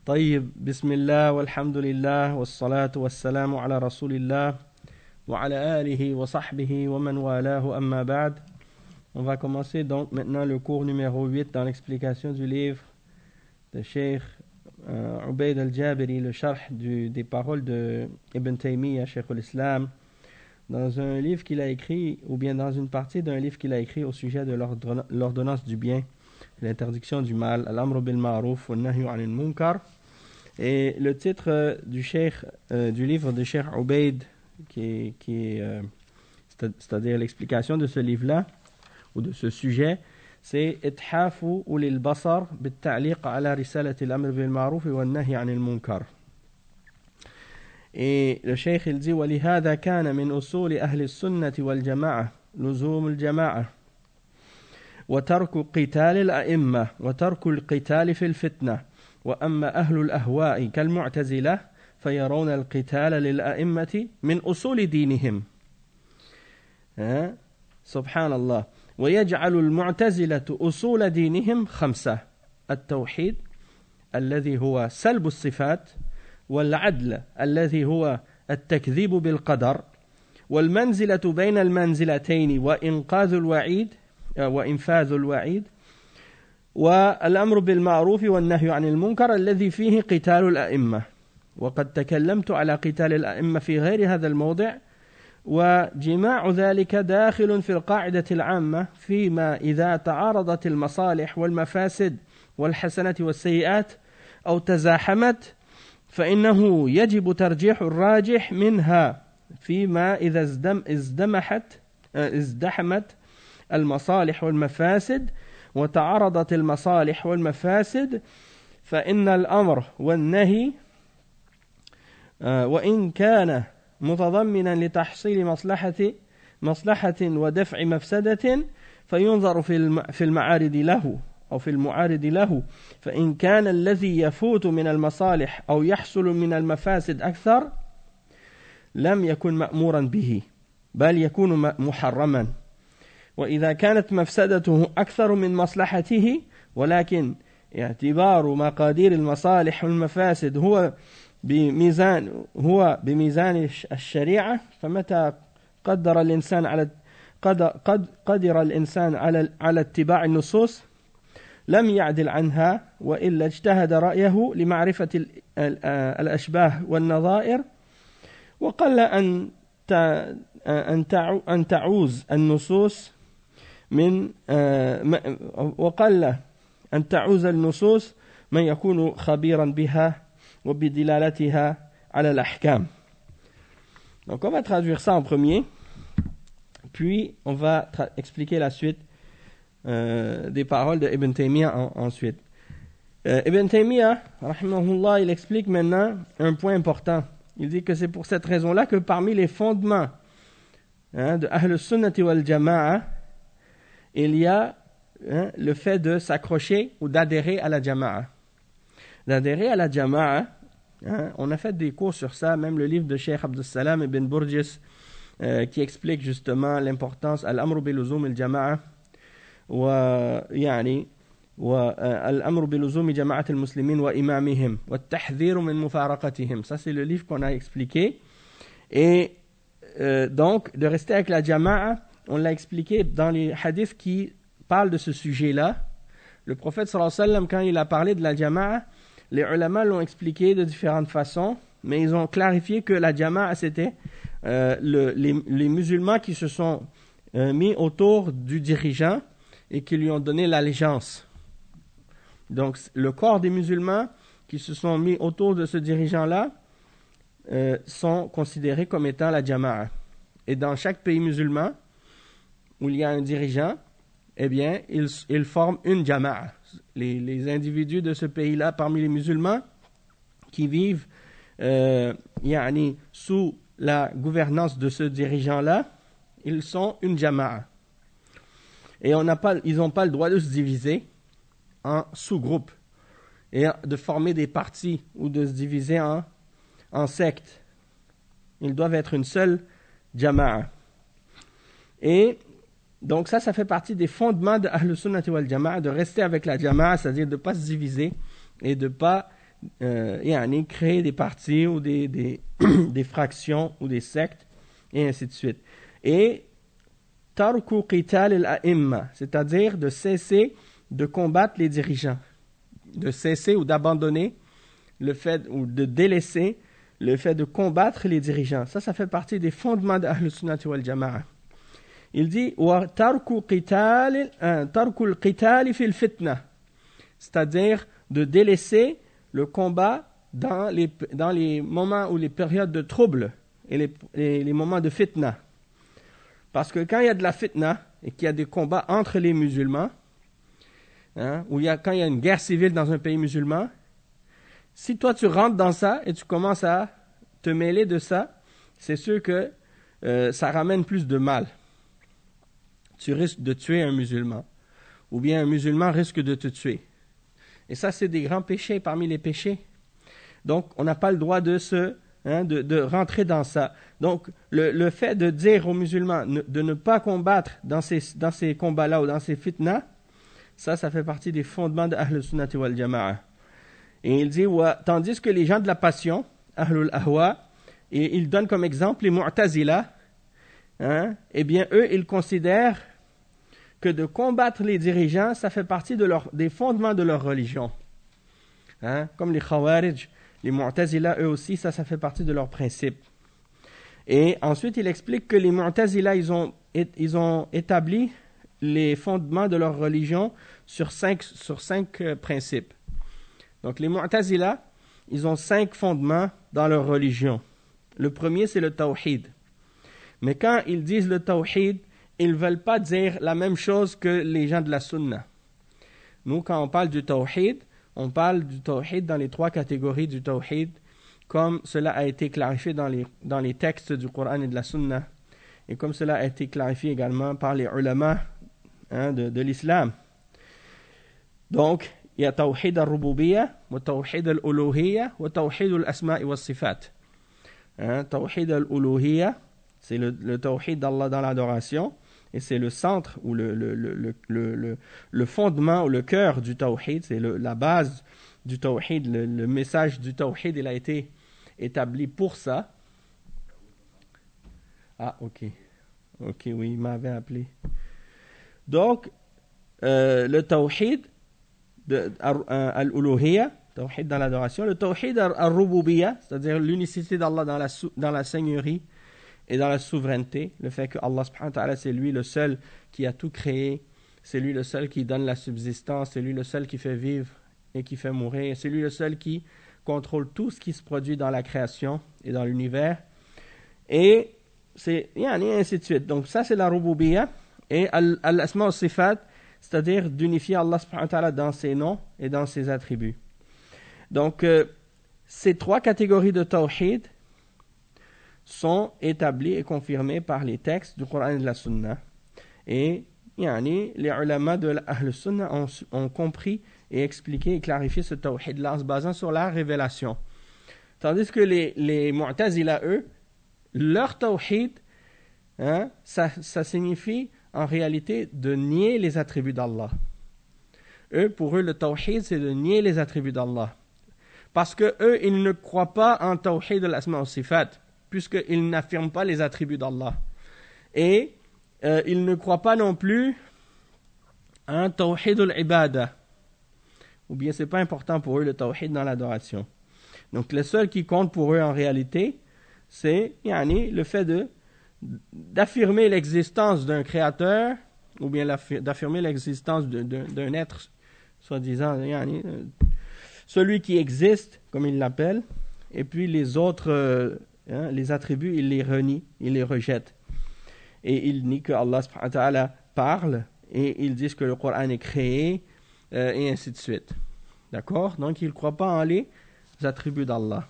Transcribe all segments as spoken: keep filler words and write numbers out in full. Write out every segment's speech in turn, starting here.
طيب بسم الله والحمد لله والصلاة والسلام على رسول الله وعلى آله وصحبه ومن والاه أما بعد. On va commencer donc maintenant le cours numéro huit dans l'explication du livre de Cheikh euh, Ubayd al-Jabiri, le charh du, des paroles de Ibn Taymiyyah, Cheikh al-Islam, dans un livre qu'il a écrit, ou bien dans une partie d'un livre qu'il a écrit au sujet de l'ordonnance du bien, l'interdiction du mal, al-amru bil ma'ruf wa nahyu anil munkar. Et le titre euh, du cheikh, euh, du livre de Cheikh Ubayd, qui est, qui est euh, c'est-à-dire l'explication de ce livre-là, ou de ce sujet, c'est Ithafu ulil basar bit-ta'liq ala risalati al-amr bil ma'ruf wa nahy anil munkar. Et le cheikh il dit ولهذا كان من أصول أهل السنة والجماعة لزوم الجماعة وترك قتال الأئمة وترك القتال في الفتنة. وأما أهل الأهواء كالمعتزلة فيرون القتال للأئمة من أصول دينهم. سبحان الله. ويجعل المعتزلة أصول دينهم خمسة: التوحيد الذي هو سلب الصفات، والعدل الذي هو التكذيب بالقدر، والمنزلة بين المنزلتين وإنقاذ الوعيد وإنفاذ الوعيد، والأمر بالمعروف والنهي عن المنكر الذي فيه قتال الأئمة. وقد تكلمت على قتال الأئمة في غير هذا الموضع، وجماع ذلك داخل في القاعدة العامة فيما إذا تعارضت المصالح والمفاسد والحسنات والسيئات أو تزاحمت فإنه يجب ترجيح الراجح منها فيما إذا ازدمحت ازدحمت المصالح والمفاسد وتعارضت المصالح والمفاسد، فإن الأمر والنهي وإن كان متضمنا لتحصيل مصلحة مصلحة ودفع مفسدة فينظر في المعارض له أو في المعارض له، فإن كان الذي يفوت من المصالح أو يحصل من المفاسد أكثر لم يكن مأمورا به بل يكون محرما. وإذا كانت مفسدته أكثر من مصلحته ولكن اعتبار مقادير المصالح والمفاسد هو بميزان هو بميزان الشريعة، فمتى قدر الإنسان على قد قد قدر الإنسان على على اتباع النصوص لم يعدل عنها، وإلا اجتهد رأيه لمعرفة الأشباه والنظائر. وقل أن أن تعوز النصوص من وقل أن تعوز النصوص من يكون خبيرا بها وبدلالتها على الأحكام. Donc on va traduire ça en premier, puis on va tra- expliquer la suite euh, des paroles de Ibn Taymiyyah en, ensuite. Euh, Ibn Taymiyyah, rahimahullah, il explique maintenant un point important. Il dit que c'est pour cette raison-là que parmi les fondements hein, de Ahl Sunnati wal Jama'a, il y a hein, le fait de s'accrocher ou d'adhérer à la Jama'a. D'adhérer à la Jama'a, hein, on a fait des cours sur ça, même le livre de Cheikh Abdus Salam ibn Burjis euh, qui explique justement l'importance al-amru bil-luzum al-jama'a wa yani wa al-amru bil-luzum jama'at al-muslimin wa imamihim wa at-tahdhiru min mufaraqatihim. Ça c'est le livre qu'on a expliqué. Et euh, donc de rester avec la Jama'a, on l'a expliqué dans les hadiths qui parlent de ce sujet-là. Le prophète sallallahu alayhi wa sallam, quand il a parlé de la Jama'a, les ulama l'ont expliqué de différentes façons, mais ils ont clarifié que la Jama'a c'était euh, le, les, les musulmans qui se sont euh, mis autour du dirigeant et qui lui ont donné l'allégeance. Donc le corps des musulmans qui se sont mis autour de ce dirigeant-là euh, sont considérés comme étant la Jama'a. Et dans chaque pays musulman où il y a un dirigeant, eh bien, ils, ils forment une Jama'a. Les, les individus de ce pays-là, parmi les musulmans, qui vivent euh, yani, sous la gouvernance de ce dirigeant-là, ils sont une Jama'a. Et on n'a pas, ils n'ont pas le droit de se diviser en sous-groupes et de former des partis ou de se diviser en, en sectes. Ils doivent être une seule Jama'a. Et donc ça, ça fait partie des fondements de Ahl Sunnati wal Jama'a, de rester avec la Jama'a, c'est-à-dire de ne pas se diviser et de ne pas euh, yani, créer des partis ou des, des, des fractions ou des sectes, et ainsi de suite. Et tarku qital al-a'imma, c'est-à-dire de cesser de combattre les dirigeants, de cesser ou d'abandonner le fait, ou de délaisser le fait de combattre les dirigeants. Ça, ça fait partie des fondements de Ahl Sunnati wal Jama'a. Il dit wa tarku qital tarku al-qital fi al-fitna, c'est-à-dire de délaisser le combat dans les, dans les moments ou les périodes de trouble et les, les, les moments de fitna. Parce que quand il y a de la fitna et qu'il y a des combats entre les musulmans, hein, ou il y a, quand il y a une guerre civile dans un pays musulman, si toi tu rentres dans ça et tu commences à te mêler de ça, c'est sûr que euh, ça ramène plus de mal. Tu risques de tuer un musulman, ou bien un musulman risque de te tuer. Et ça, c'est des grands péchés parmi les péchés. Donc, on n'a pas le droit de, se, hein, de, de rentrer dans ça. Donc, le, le fait de dire aux musulmans ne, de ne pas combattre dans ces, dans ces combats-là ou dans ces fitnas, ça, ça fait partie des fondements de Ahl Sunnati wal Jama'a. Et il dit, ouais, tandis que les gens de la passion, Ahlul Ahwa, et il donne comme exemple les Mu'tazila, hein, eh bien, eux, ils considèrent que de combattre les dirigeants, ça fait partie de leur, des fondements de leur religion. Hein? Comme les Khawarij, les Mu'tazila, eux aussi, ça, ça fait partie de leurs principes. Et ensuite, il explique que les Mu'tazila, ils ont, ils ont établi les fondements de leur religion sur cinq, sur cinq euh, principes. Donc, les Mu'tazila, ils ont cinq fondements dans leur religion. Le premier, c'est le Tawhid. Mais quand ils disent le Tawhid, ils ne veulent pas dire la même chose que les gens de la Sunna. Nous, quand on parle du Tawhid, on parle du Tawhid dans les trois catégories du Tawhid, comme cela a été clarifié dans les, dans les textes du Coran et de la Sunna, et comme cela a été clarifié également par les ulama hein, de, de l'islam. Donc, il y a Tawhid al-Rububiyya, wa Tawhid al-Uluhiyya, wa Tawhid al-Asma'i wa Sifat. Hein, Tawhid al-Uluhiyya, c'est le, le Tawhid d'Allah dans l'adoration, et c'est le centre ou le, le, le, le, le, le fondement ou le cœur du Tawhid, c'est le, la base du Tawhid, le, le message du Tawhid, il a été établi pour ça. Ah, ok. Ok, oui, il m'avait appelé. Donc, euh, le Tawhid de, al-Uluhiyya, Tawhid dans l'adoration, le Tawhid al-Rububiyya, c'est-à-dire l'unicité d'Allah dans la, dans la seigneurie, et dans la souveraineté, le fait que Allah subhanahu wa ta'ala, c'est lui le seul qui a tout créé, c'est lui le seul qui donne la subsistance, c'est lui le seul qui fait vivre et qui fait mourir, c'est lui le seul qui contrôle tout ce qui se produit dans la création et dans l'univers, et c'est, et ainsi de suite. Donc ça c'est la rububiyya, et al-asma' al-sifat, c'est-à-dire d'unifier Allah subhanahu wa ta'ala dans ses noms et dans ses attributs. Donc euh, ces trois catégories de tawhid sont établis et confirmés par les textes du Coran et de la Sunna. Et yani, les ulama de l'Ahl Sunna ont, ont compris et expliqué et clarifié ce tawhid-là en se basant sur la révélation. Tandis que les, les Mu'tazila, eux, leur tawhid, hein, ça, ça signifie en réalité de nier les attributs d'Allah. Eux, pour eux, le tawhid, c'est de nier les attributs d'Allah. Parce que eux, ils ne croient pas en tawhid de l'asma wa sifat, puisqu'ils n'affirment pas les attributs d'Allah. Et euh, ils ne croient pas non plus en tawhid al-ibada. Ou bien c'est pas important pour eux le tawhid dans l'adoration. Donc le seul qui compte pour eux en réalité, c'est yani, le fait de, d'affirmer l'existence d'un créateur, ou bien d'affirmer l'existence de, de, d'un être, soi-disant, yani, celui qui existe, comme ils l'appellent, et puis les autres... Euh, Hein, les attributs, il les renie, il les rejette. Et il nie que Allah subhanahu wa ta'ala parle, et ils disent que le Coran est créé, euh, et ainsi de suite. D'accord? Donc, ils ne croient pas en les attributs d'Allah.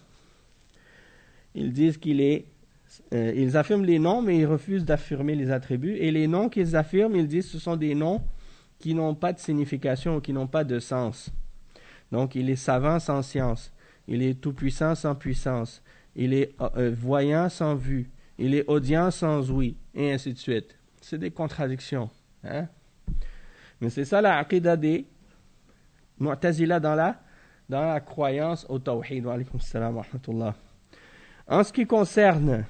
Ils disent qu'il est... Euh, ils affirment les noms, mais ils refusent d'affirmer les attributs. Et les noms qu'ils affirment, ils disent que ce sont des noms qui n'ont pas de signification ou qui n'ont pas de sens. Donc, il est savant sans science. Il est tout-puissant sans puissance. Il est euh, voyant sans vue, il est audient sans ouïe, et ainsi de suite. C'est des contradictions. Hein? Mais c'est ça la aqidah des Mu'tazila dans la dans la croyance au tawhid. Wa alaykum salam wa rahmatullah. En ce qui concerne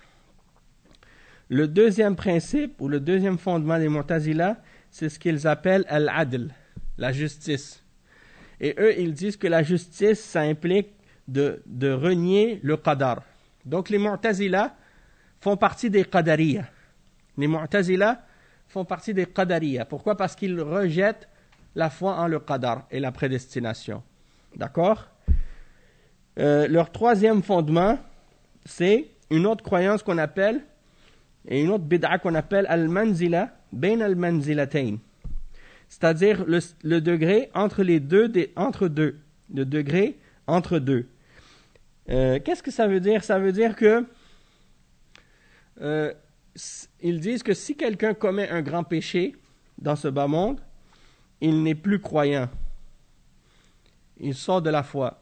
le deuxième principe ou le deuxième fondement des Mu'tazila, c'est ce qu'ils appellent al-adl, la justice. Et eux, ils disent que la justice, ça implique de, de renier le qadar. Donc les Mu'tazila font partie des qadariya. Les Mu'tazila font partie des qadariya. Pourquoi? Parce qu'ils rejettent la foi en le qadar et la prédestination. D'accord? euh, Leur troisième fondement, c'est une autre croyance qu'on appelle, et une autre bid'a qu'on appelle al-manzila bain al-manzilatayn. C'est-à-dire le, le degré entre les deux, des, entre deux. Le degré entre deux. Euh, qu'est-ce que ça veut dire? Ça veut dire que euh, ils disent que si quelqu'un commet un grand péché dans ce bas monde, il n'est plus croyant. Il sort de la foi.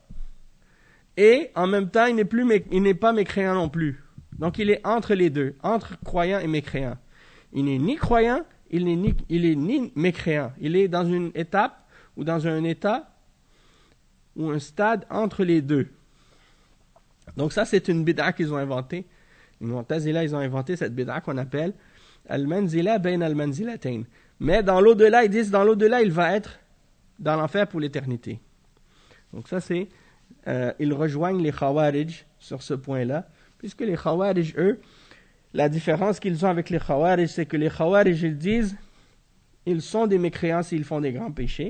Et en même temps, il n'est, plus, il n'est pas mécréant non plus. Donc il est entre les deux, entre croyant et mécréant. Il n'est ni croyant, il n'est ni, il est ni mécréant. Il est dans une étape ou dans un état ou un stade entre les deux. Donc ça, c'est une bid'a qu'ils ont inventée. Les Mu'tazila, ils ont inventé cette bid'a qu'on appelle al-manzila bain al-manzilatayn. Mais dans l'au-delà, ils disent, dans l'au-delà, il va être dans l'enfer pour l'éternité. Donc ça, c'est, euh, ils rejoignent les Khawarij sur ce point-là, puisque les Khawarij, eux, la différence qu'ils ont avec les Khawarij, c'est que les Khawarij, ils disent, ils sont des mécréants s'ils font des grands péchés,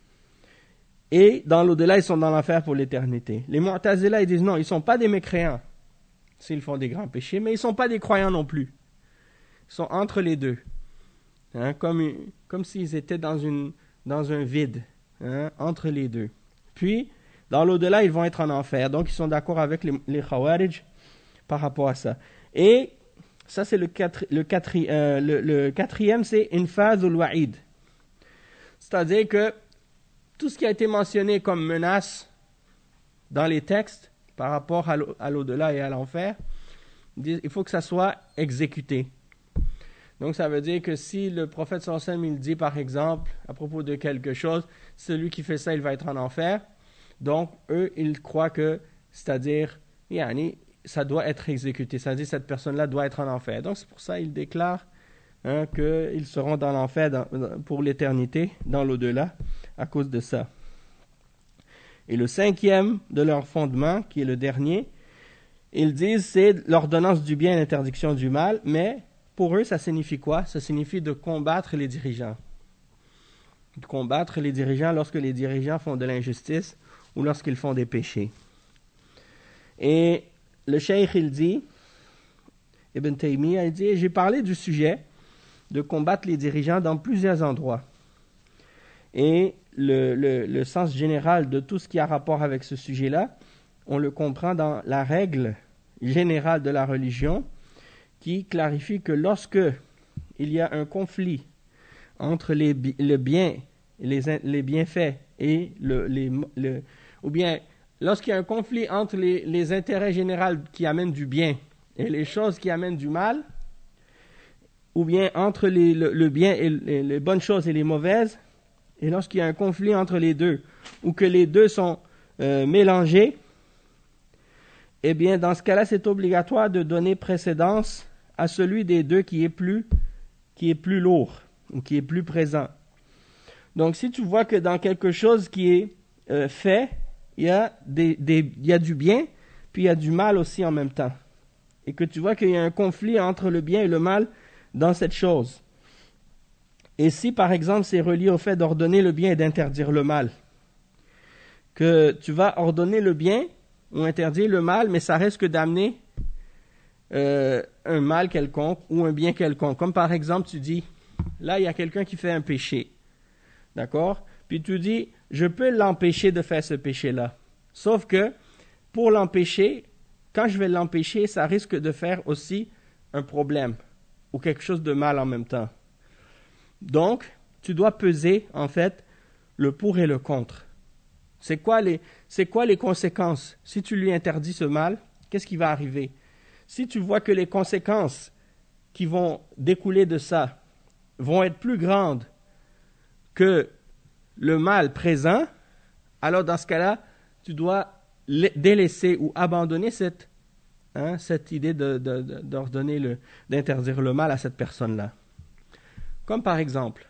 et dans l'au-delà, ils sont dans l'enfer pour l'éternité. Les Mu'tazila, ils disent, non, ils ne sont pas des mécréants s'ils font des grands péchés, mais ils ne sont pas des croyants non plus. Ils sont entre les deux. Hein, comme, comme s'ils étaient dans, une, dans un vide, hein, entre les deux. Puis, dans l'au-delà, ils vont être en enfer. Donc, ils sont d'accord avec les, les Khawarij par rapport à ça. Et ça, c'est le, quatre, le, quatri, euh, le, le quatrième, c'est infadhul wa'id. C'est-à-dire que tout ce qui a été mentionné comme menace dans les textes par rapport à, l'au- à l'au-delà et à l'enfer, il faut que ça soit exécuté. Donc, ça veut dire que si le prophète sallallahu alayhi wa sallam, il dit, par exemple, à propos de quelque chose, celui qui fait ça, il va être en enfer. Donc, eux, ils croient que, c'est-à-dire, yani, ça doit être exécuté. C'est-à-dire, cette personne-là doit être en enfer. Donc, c'est pour ça qu'ils déclarent hein, qu'ils seront dans l'enfer dans, pour l'éternité, dans l'au-delà, à cause de ça. Et le cinquième de leur fondement, qui est le dernier, ils disent, c'est l'ordonnance du bien et l'interdiction du mal, mais pour eux, ça signifie quoi? Ça signifie de combattre les dirigeants. De combattre les dirigeants lorsque les dirigeants font de l'injustice ou lorsqu'ils font des péchés. Et le cheikh, il dit, Ibn Taymiyyah, il dit, j'ai parlé du sujet de combattre les dirigeants dans plusieurs endroits. Et le, le, le sens général de tout ce qui a rapport avec ce sujet-là, on le comprend dans la règle générale de la religion, qui clarifie que lorsque il y a un conflit entre les, le bien, les, les bienfaits et le, les, le, ou bien lorsqu'il y a un conflit entre les, les intérêts généraux qui amènent du bien et les choses qui amènent du mal, ou bien entre les, le, le bien et les, les bonnes choses et les mauvaises, et lorsqu'il y a un conflit entre les deux, ou que les deux sont euh, mélangés, eh bien dans ce cas-là, c'est obligatoire de donner précédence à celui des deux qui est plus, qui est plus lourd ou qui est plus présent. Donc, si tu vois que dans quelque chose qui est euh, fait, il y a des, des, il y a du bien, puis il y a du mal aussi en même temps, et que tu vois qu'il y a un conflit entre le bien et le mal dans cette chose. Et si, par exemple, c'est relié au fait d'ordonner le bien et d'interdire le mal, que tu vas ordonner le bien ou interdire le mal, mais ça risque d'amener Euh, un mal quelconque ou un bien quelconque. Comme par exemple, tu dis, là, il y a quelqu'un qui fait un péché. D'accord? Puis tu dis, je peux l'empêcher de faire ce péché-là. Sauf que, pour l'empêcher, quand je vais l'empêcher, ça risque de faire aussi un problème ou quelque chose de mal en même temps. Donc, tu dois peser, en fait, le pour et le contre. C'est quoi les, c'est quoi les conséquences? Si tu lui interdis ce mal, qu'est-ce qui va arriver? Si tu vois que les conséquences qui vont découler de ça vont être plus grandes que le mal présent, alors dans ce cas-là, tu dois délaisser ou abandonner cette, hein, cette idée de, de, de, d'ordonner le, d'interdire le mal à cette personne-là. Comme par exemple,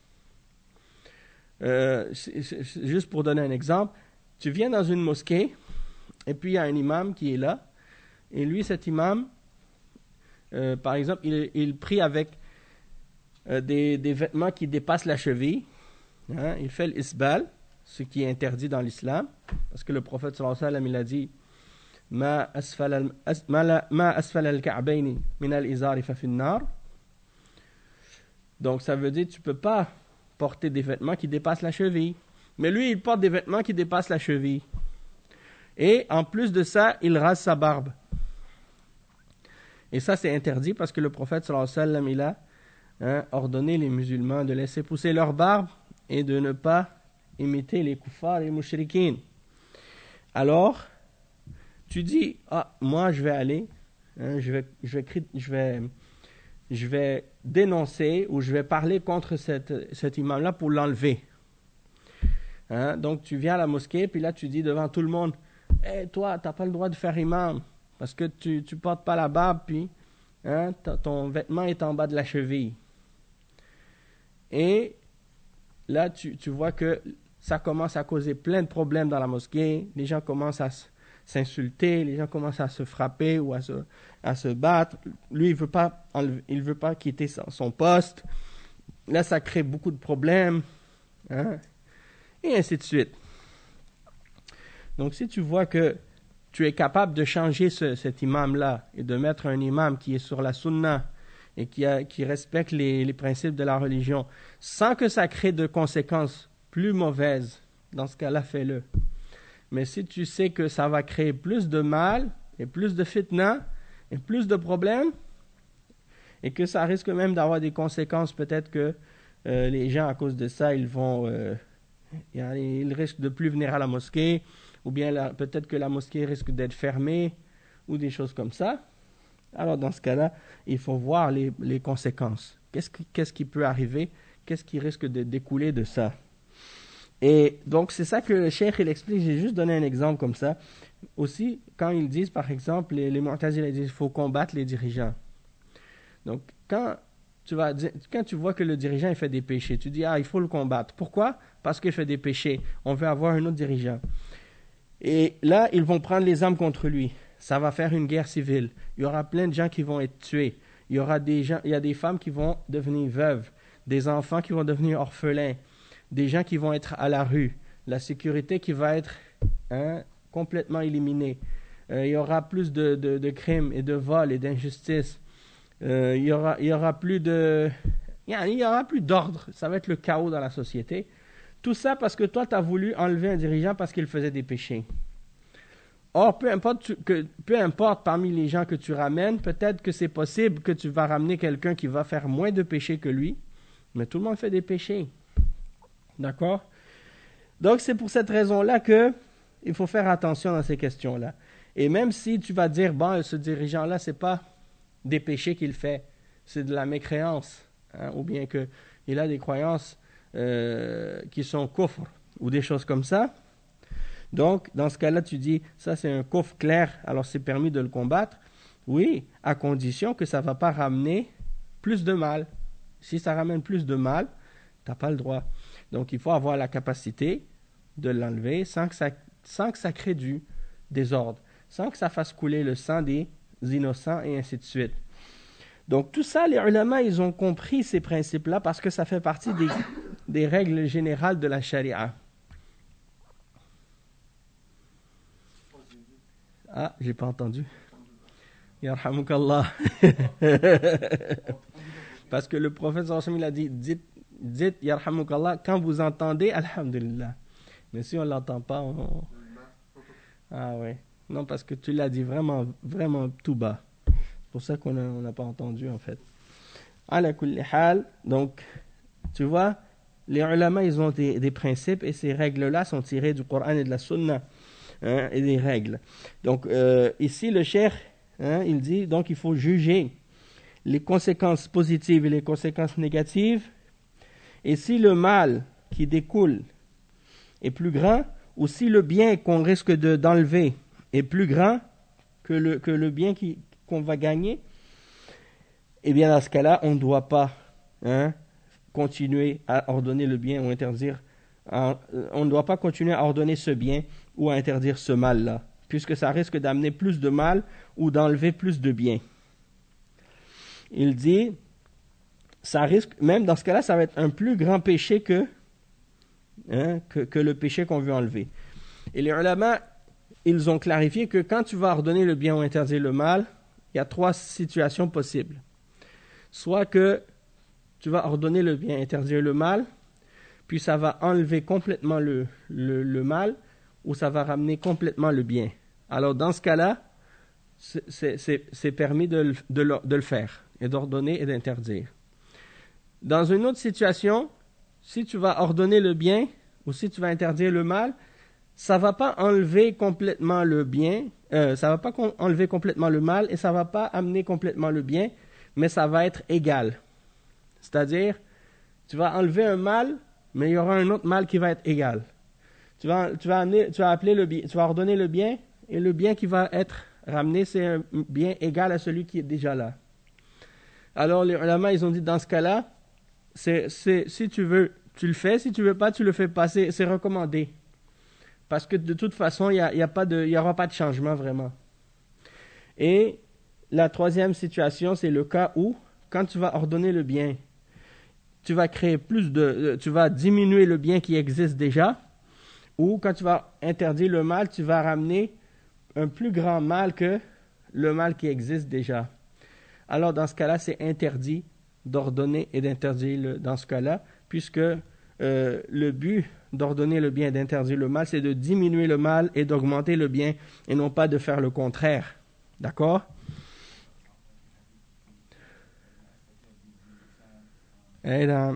euh, c'est, c'est, juste pour donner un exemple, tu viens dans une mosquée et puis il y a un imam qui est là et lui, cet imam, euh, par exemple, il, il prie avec euh, des, des vêtements qui dépassent la cheville, hein, il fait l'isbal, ce qui est interdit dans l'islam, parce que le prophète sallallahu alayhi wa sallam, il a dit Ma asfal al-ka'bayni min al-izari fa fin nar. Donc ça veut dire que tu ne peux pas porter des vêtements qui dépassent la cheville. Mais lui, il porte des vêtements qui dépassent la cheville. Et en plus de ça, il rase sa barbe. Et ça, c'est interdit parce que le prophète sallallahu alayhi wa sallam, il a hein, ordonné les musulmans de laisser pousser leur barbe et de ne pas imiter les kuffars et les mushrikines. Alors, tu dis, ah, moi je vais aller, hein, je vais, je vais, je vais, je vais dénoncer ou je vais parler contre cette, cet imam-là pour l'enlever. Hein, donc tu viens à la mosquée, puis là tu dis devant tout le monde, hé hey, toi, tu n'as pas le droit de faire imam, parce que tu ne portes pas la barbe, puis hein, ton vêtement est en bas de la cheville. Et là tu, tu vois que ça commence à causer plein de problèmes dans la mosquée, les gens commencent à s'insulter, les gens commencent à se frapper ou à se, à se battre. Lui, il ne veut pas, il veut pas quitter son poste. Là, ça crée beaucoup de problèmes. Hein? Et ainsi de suite. Donc, si tu vois que tu es capable de changer ce, cet imam-là et de mettre un imam qui est sur la sunna et qui, a, qui respecte les, les principes de la religion, sans que ça crée de conséquences plus mauvaises, dans ce cas-là, fais-le. Mais si tu sais que ça va créer plus de mal et plus de fitna et plus de problèmes et que ça risque même d'avoir des conséquences, peut-être que euh, les gens, à cause de ça, ils vont, euh, ils risquent de plus venir à la mosquée, ou bien la, peut-être que la mosquée risque d'être fermée, ou des choses comme ça. Alors dans ce cas-là, il faut voir les, les conséquences. Qu'est-ce qui, qu'est-ce qui peut arriver? Qu'est-ce qui risque de découler de ça? Et donc, c'est ça que le cheikh, il explique. J'ai juste donné un exemple comme ça. Aussi, quand ils disent, par exemple, les, les Mu'tazila, ils disent qu'il faut combattre les dirigeants. Donc, quand tu, vas, quand tu vois que le dirigeant il fait des péchés, tu dis, ah, il faut le combattre. Pourquoi? Parce qu'il fait des péchés. On veut avoir un autre dirigeant. Et là, ils vont prendre les armes contre lui. Ça va faire une guerre civile. Il y aura plein de gens qui vont être tués. Il y aura des gens, il y a des femmes qui vont devenir veuves, des enfants qui vont devenir orphelins, des gens qui vont être à la rue, la sécurité qui va être hein, complètement éliminée. Euh, il y aura plus de, de, de crimes et de vols et d'injustices. Euh, il y aura, il y aura plus de, il y aura plus d'ordre. Ça va être le chaos dans la société. Tout ça parce que toi, tu as voulu enlever un dirigeant parce qu'il faisait des péchés. Or, peu importe, tu, que, peu importe parmi les gens que tu ramènes, peut-être que c'est possible que tu vas ramener quelqu'un qui va faire moins de péchés que lui, mais tout le monde fait des péchés. D'accord? Donc, c'est pour cette raison-là qu'il faut faire attention dans ces questions-là. Et même si tu vas dire, bon, ce dirigeant-là, ce n'est pas des péchés qu'il fait, c'est de la mécréance, hein, ou bien qu'il a des croyances euh, qui sont kufr, ou des choses comme ça. Donc, dans ce cas-là, tu dis, ça c'est un kufr clair, alors c'est permis de le combattre. Oui, à condition que ça ne va pas ramener plus de mal. Si ça ramène plus de mal, tu n'as pas le droit. Donc, il faut avoir la capacité de l'enlever sans que ça, sans que ça crée du désordre, sans que ça fasse couler le sang des innocents et ainsi de suite. Donc, tout ça, les ulama, ils ont compris ces principes-là parce que ça fait partie des, des règles générales de la charia. Ah, j'ai pas entendu. Yarhamukallah. Parce que le prophète sallallahu alayhi wa sallam, il a dit, dites Dites Yarhamukallah quand vous entendez Alhamdulillah. Mais si on ne l'entend pas, on... Ah ouais. Non, parce que tu l'as dit vraiment, vraiment tout bas. C'est pour ça qu'on n'a pas entendu en fait. Ala kulli hal, donc, tu vois, les ulama, ils ont des, des principes et ces règles-là sont tirées du Coran et de la Sunna. Hein, et des règles. Donc, euh, ici, le cheikh, hein, il dit, donc il faut juger les conséquences positives et les conséquences négatives. Et si le mal qui découle est plus grand, ou si le bien qu'on risque de, d'enlever est plus grand que le, que le bien qui, qu'on va gagner, eh bien dans ce cas-là, on ne doit pas hein, continuer à ordonner le bien ou interdire, à, on ne doit pas continuer à ordonner ce bien ou à interdire ce mal-là, puisque ça risque d'amener plus de mal ou d'enlever plus de bien. Il dit, ça risque, même dans ce cas-là, ça va être un plus grand péché que, hein, que, que le péché qu'on veut enlever. Et les ulama, ils ont clarifié que quand tu vas ordonner le bien ou interdire le mal, il y a trois situations possibles. Soit que tu vas ordonner le bien, interdire le mal, puis ça va enlever complètement le, le, le mal, ou ça va ramener complètement le bien. Alors dans ce cas-là, c'est, c'est, c'est, c'est permis de, de, le, de le faire, et d'ordonner et d'interdire. Dans une autre situation, si tu vas ordonner le bien, ou si tu vas interdire le mal, ça ne va pas enlever complètement le bien, euh, ça ne va pas com- enlever complètement le mal, et ça ne va pas amener complètement le bien, mais ça va être égal. C'est-à-dire, tu vas enlever un mal, mais il y aura un autre mal qui va être égal. Tu vas, tu vas, amener, tu vas appeler le bien, tu vas ordonner le bien, et le bien qui va être ramené, c'est un bien égal à celui qui est déjà là. Alors les ulama, ils ont dit dans ce cas-là, c'est, c'est, si tu veux, tu le fais, si tu veux pas, tu le fais pas, c'est, c'est recommandé. Parce que de toute façon, il n'y a, y a pas de, y aura pas de changement vraiment. Et la troisième situation, c'est le cas où, quand tu vas ordonner le bien, tu vas créer plus de, tu vas diminuer le bien qui existe déjà, ou quand tu vas interdire le mal, tu vas ramener un plus grand mal que le mal qui existe déjà. Alors dans ce cas-là, c'est interdit d'ordonner et d'interdire le, dans ce cas-là, puisque euh, le but d'ordonner le bien et d'interdire le mal, c'est de diminuer le mal et d'augmenter le bien, et non pas de faire le contraire. D'accord? Et là,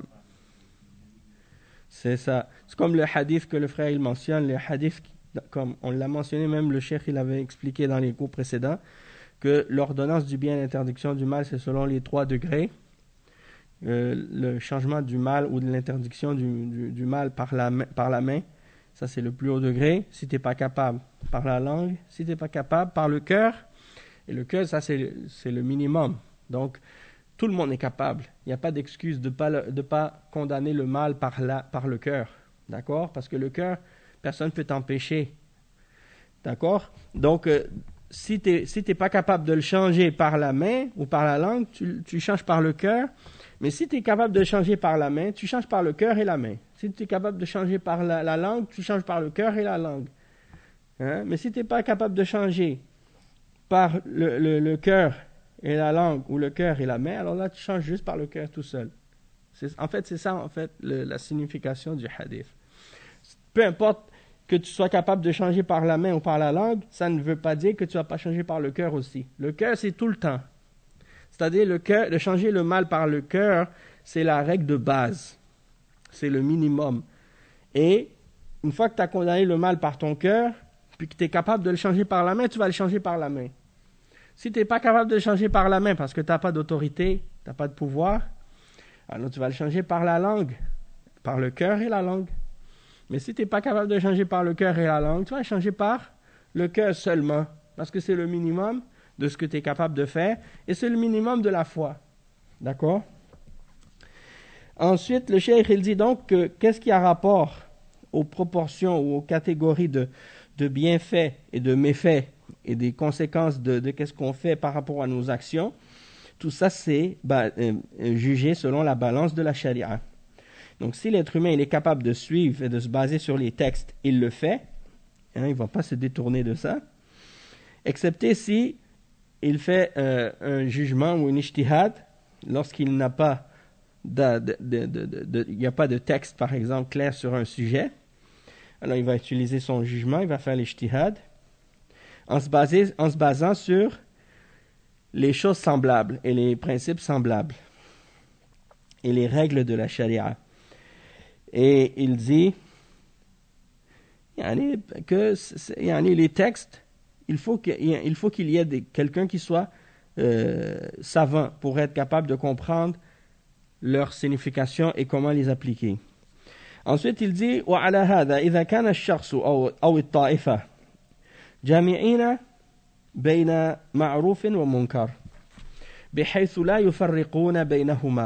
c'est ça. C'est comme le hadith que le frère il mentionne, le hadith, comme on l'a mentionné, même le cheikh il avait expliqué dans les cours précédents, que l'ordonnance du bien et l'interdiction du mal, c'est selon les trois degrés. Euh, le changement du mal ou de l'interdiction du, du, du mal par la, main, par la main, ça c'est le plus haut degré. Si tu n'es pas capable, par la langue. Si tu n'es pas capable, par le cœur. Et le cœur, ça c'est, c'est le minimum. Donc, tout le monde est capable. Il n'y a pas d'excuse de ne pas, de pas condamner le mal par, la, par le cœur. D'accord? Parce que le cœur, personne ne peut t'empêcher. D'accord? Donc, euh, si tu n'es si t'es pas capable de le changer par la main ou par la langue, tu, tu changes par le cœur. Mais si tu es capable de le changer par la main, tu changes par le cœur et la main. Si tu es capable de changer par la, la langue, tu changes par le cœur et la langue. Hein? Mais si tu n'es pas capable de changer par le, le, le cœur et la langue, ou le cœur et la main, alors là, tu changes juste par le cœur tout seul. C'est, en fait, c'est ça, en fait, le, la signification du hadith. Peu importe que tu sois capable de changer par la main ou par la langue, ça ne veut pas dire que tu ne vas pas changer par le cœur aussi. Le cœur, c'est tout le temps. C'est-à-dire, le cœur, de changer le mal par le cœur, c'est la règle de base. C'est le minimum. Et une fois que tu as condamné le mal par ton cœur, puis que tu es capable de le changer par la main, tu vas le changer par la main. Si tu n'es pas capable de le changer par la main parce que tu n'as pas d'autorité, tu n'as pas de pouvoir, alors tu vas le changer par la langue, par le cœur et la langue. Mais si tu n'es pas capable de le changer par le cœur et la langue, tu vas le changer par le cœur seulement, parce que c'est le minimum de ce que tu es capable de faire, et c'est le minimum de la foi. D'accord? Ensuite, le cheikh, il dit donc que qu'est-ce qui a rapport aux proportions ou aux catégories de, de bienfaits et de méfaits et des conséquences de, de qu'est-ce qu'on fait par rapport à nos actions. Tout ça, c'est bah, euh, jugé selon la balance de la charia. Donc, si l'être humain il est capable de suivre et de se baser sur les textes, il le fait. Hein, il ne va pas se détourner de ça. Excepté si il fait euh, un jugement ou une ijtihad lorsqu'il n'a pas de, de, de, de, de, il n'y a pas de texte, par exemple, clair sur un sujet. Alors, il va utiliser son jugement, il va faire l'ijtihad en se, baser, en se basant sur les choses semblables et les principes semblables et les règles de la charia. Et il dit que les textes, il faut qu'il, faut qu'il y ait des, quelqu'un qui soit euh, savant pour être capable de comprendre leur signification et comment les appliquer. Ensuite, il dit وعلى هذا إذا كان الشخص أو أو الطائفة جامعين بين معروف ومنكر بحيث لا يفرقون بينهما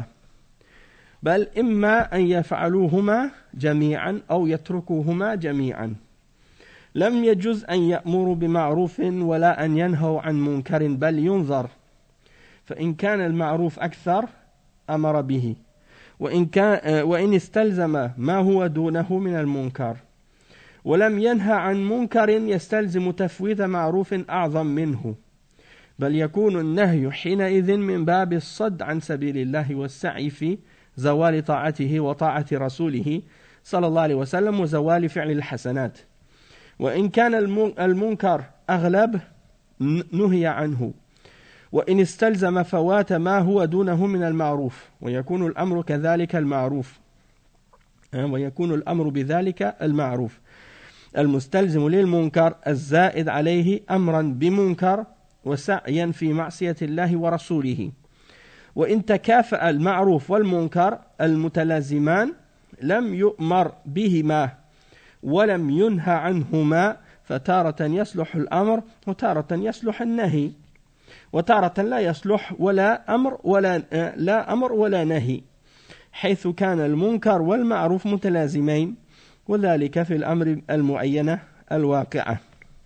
بل إما أن يفعلوهما جميعا أو يتركوهما جميعا لم يجوز أن يأمروا بمعروف ولا أن ينهوا عن منكر بل ينظر فإن كان المعروف أكثر أمر به وإن, كان وإن استلزم ما هو دونه من المنكر ولم ينهى عن منكر يستلزم تفويت معروف أعظم منه بل يكون النهي حينئذ من باب الصد عن سبيل الله والسعي في زوال طاعته وطاعة رسوله صلى الله عليه وسلم وزوال فعل الحسنات وإن كان المنكر أغلب نهي عنه وإن استلزم فوات ما هو دونه من المعروف ويكون الأمر كذلك المعروف ويكون الأمر بذلك المعروف المستلزم للمنكر الزائد عليه أمرا بمنكر وسعيا في معصية الله ورسوله وإن تكافأ المعروف والمنكر المتلازمان لم يؤمر بهما ولم ينهى عنهما فتارة يصلح الأمر وتارة يصلح النهي وتارة لا يصلح ولا أمر ولا لا أمر ولا نهي حيث كان المنكر والمعروف متلازمين وذلك في الأمر المعينة الواقعة.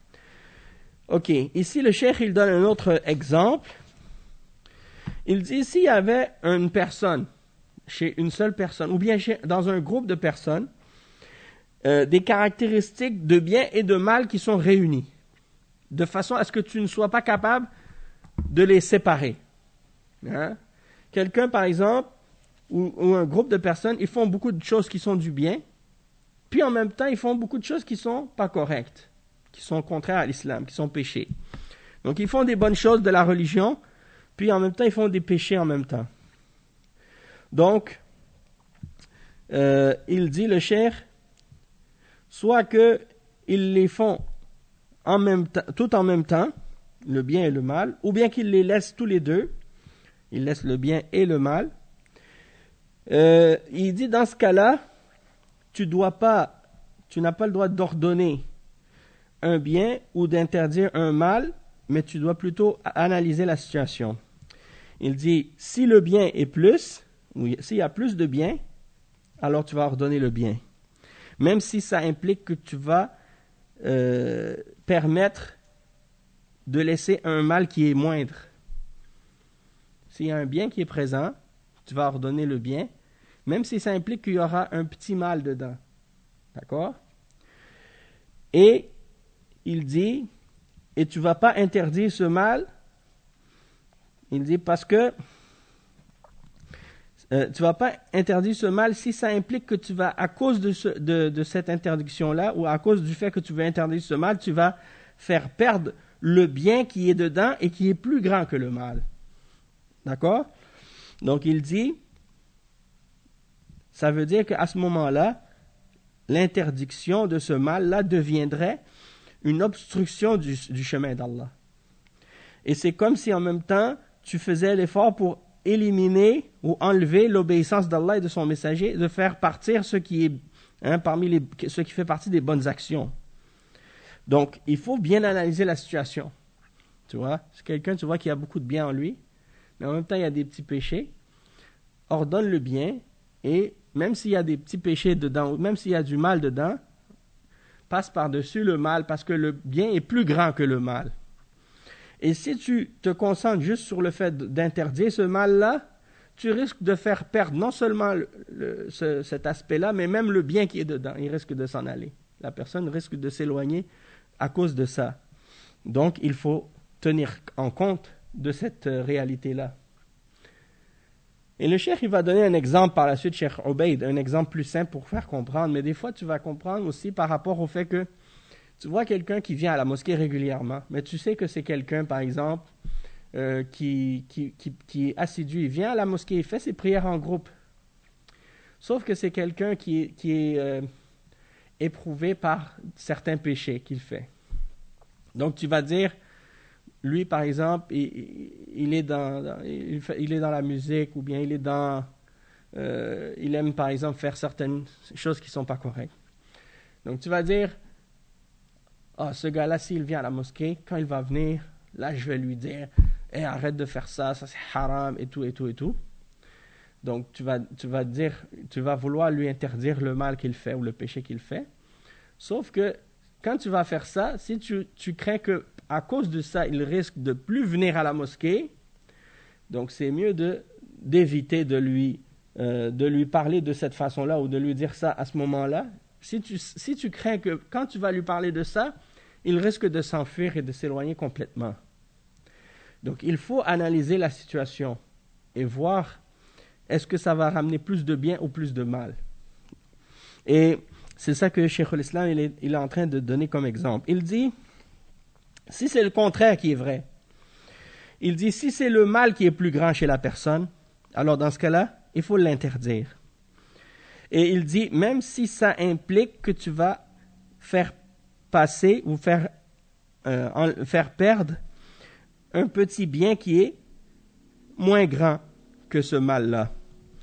Ok, ici le cheikh il donne un autre exemple. Il dit s'il y avait une personne, chez une seule personne, ou bien chez, dans un groupe de personnes, euh, des caractéristiques de bien et de mal qui sont réunies, de façon à ce que tu ne sois pas capable de les séparer. Hein? Quelqu'un, par exemple, ou, ou un groupe de personnes, ils font beaucoup de choses qui sont du bien, puis en même temps, ils font beaucoup de choses qui ne sont pas correctes, qui sont contraires à l'islam, qui sont péchés. Donc, ils font des bonnes choses de la religion, puis en même temps, ils font des péchés en même temps. Donc, euh, il dit, le cheikh, soit qu'ils les font en même temps, tout en même temps, le bien et le mal, ou bien qu'ils les laissent tous les deux, ils laissent le bien et le mal. Euh, il dit, dans ce cas-là, tu dois pas, tu n'as pas le droit d'ordonner un bien ou d'interdire un mal, mais tu dois plutôt analyser la situation. Il dit, si le bien est plus, ou s'il y a plus de bien, alors tu vas ordonner le bien. Même si ça implique que tu vas euh, permettre de laisser un mal qui est moindre. S'il y a un bien qui est présent, tu vas ordonner le bien, même si ça implique qu'il y aura un petit mal dedans. D'accord? Et il dit, et tu ne vas pas interdire ce mal, il dit parce que euh, tu ne vas pas interdire ce mal si ça implique que tu vas, à cause de, ce, de, de cette interdiction-là, ou à cause du fait que tu veux interdire ce mal, tu vas faire perdre le bien qui est dedans et qui est plus grand que le mal. D'accord? Donc il dit, ça veut dire qu'à ce moment-là, l'interdiction de ce mal-là deviendrait une obstruction du, du chemin d'Allah. Et c'est comme si en même temps, tu faisais l'effort pour éliminer ou enlever l'obéissance d'Allah et de son messager, de faire partir ce qui est hein, parmi les, ce qui fait partie des bonnes actions. Donc, il faut bien analyser la situation. Tu vois, c'est quelqu'un, tu vois, qui a beaucoup de bien en lui, mais en même temps, il y a des petits péchés. Ordonne le bien, et même s'il y a des petits péchés dedans, ou même s'il y a du mal dedans, passe par-dessus le mal, parce que le bien est plus grand que le mal. Et si tu te concentres juste sur le fait d'interdire ce mal-là, tu risques de faire perdre non seulement le, le, ce, cet aspect-là, mais même le bien qui est dedans. Il risque de s'en aller. La personne risque de s'éloigner à cause de ça. Donc, il faut tenir en compte de cette réalité-là. Et le cheikh, il va donner un exemple par la suite, Cheikh Ubaid, un exemple plus simple pour faire comprendre. Mais des fois, tu vas comprendre aussi par rapport au fait que tu vois quelqu'un qui vient à la mosquée régulièrement, mais tu sais que c'est quelqu'un, par exemple, euh, qui, qui, qui, qui est assidu. Il vient à la mosquée, il fait ses prières en groupe. Sauf que c'est quelqu'un qui est, qui est euh, éprouvé par certains péchés qu'il fait. Donc, tu vas dire, lui, par exemple, il, il, est, dans, il, fait, il est dans la musique, ou bien il est dans euh, il aime par exemple faire certaines choses qui ne sont pas correctes. Donc tu vas dire, ah, oh, ce gars-là, s'il vient à la mosquée, quand il va venir, là je vais lui dire, hey, arrête de faire ça, ça c'est haram et tout et tout et tout. Donc tu vas, tu vas dire, tu vas vouloir lui interdire le mal qu'il fait ou le péché qu'il fait. Sauf que quand tu vas faire ça, si tu, tu crains que à cause de ça, il risque de plus venir à la mosquée, donc c'est mieux de, d'éviter de lui, euh, de lui parler de cette façon-là ou de lui dire ça à ce moment-là. Si tu, si tu crains que quand tu vas lui parler de ça, il risque de s'enfuir et de s'éloigner complètement. Donc il faut analyser la situation et voir est-ce que ça va ramener plus de bien ou plus de mal. Et c'est ça que Cheikh al-Islam il est, il est en train de donner comme exemple. Il dit, si c'est le contraire qui est vrai, il dit si c'est le mal qui est plus grand chez la personne, alors dans ce cas-là, il faut l'interdire. Et il dit, même si ça implique que tu vas faire passer ou faire, euh, en, faire perdre un petit bien qui est moins grand que ce mal-là.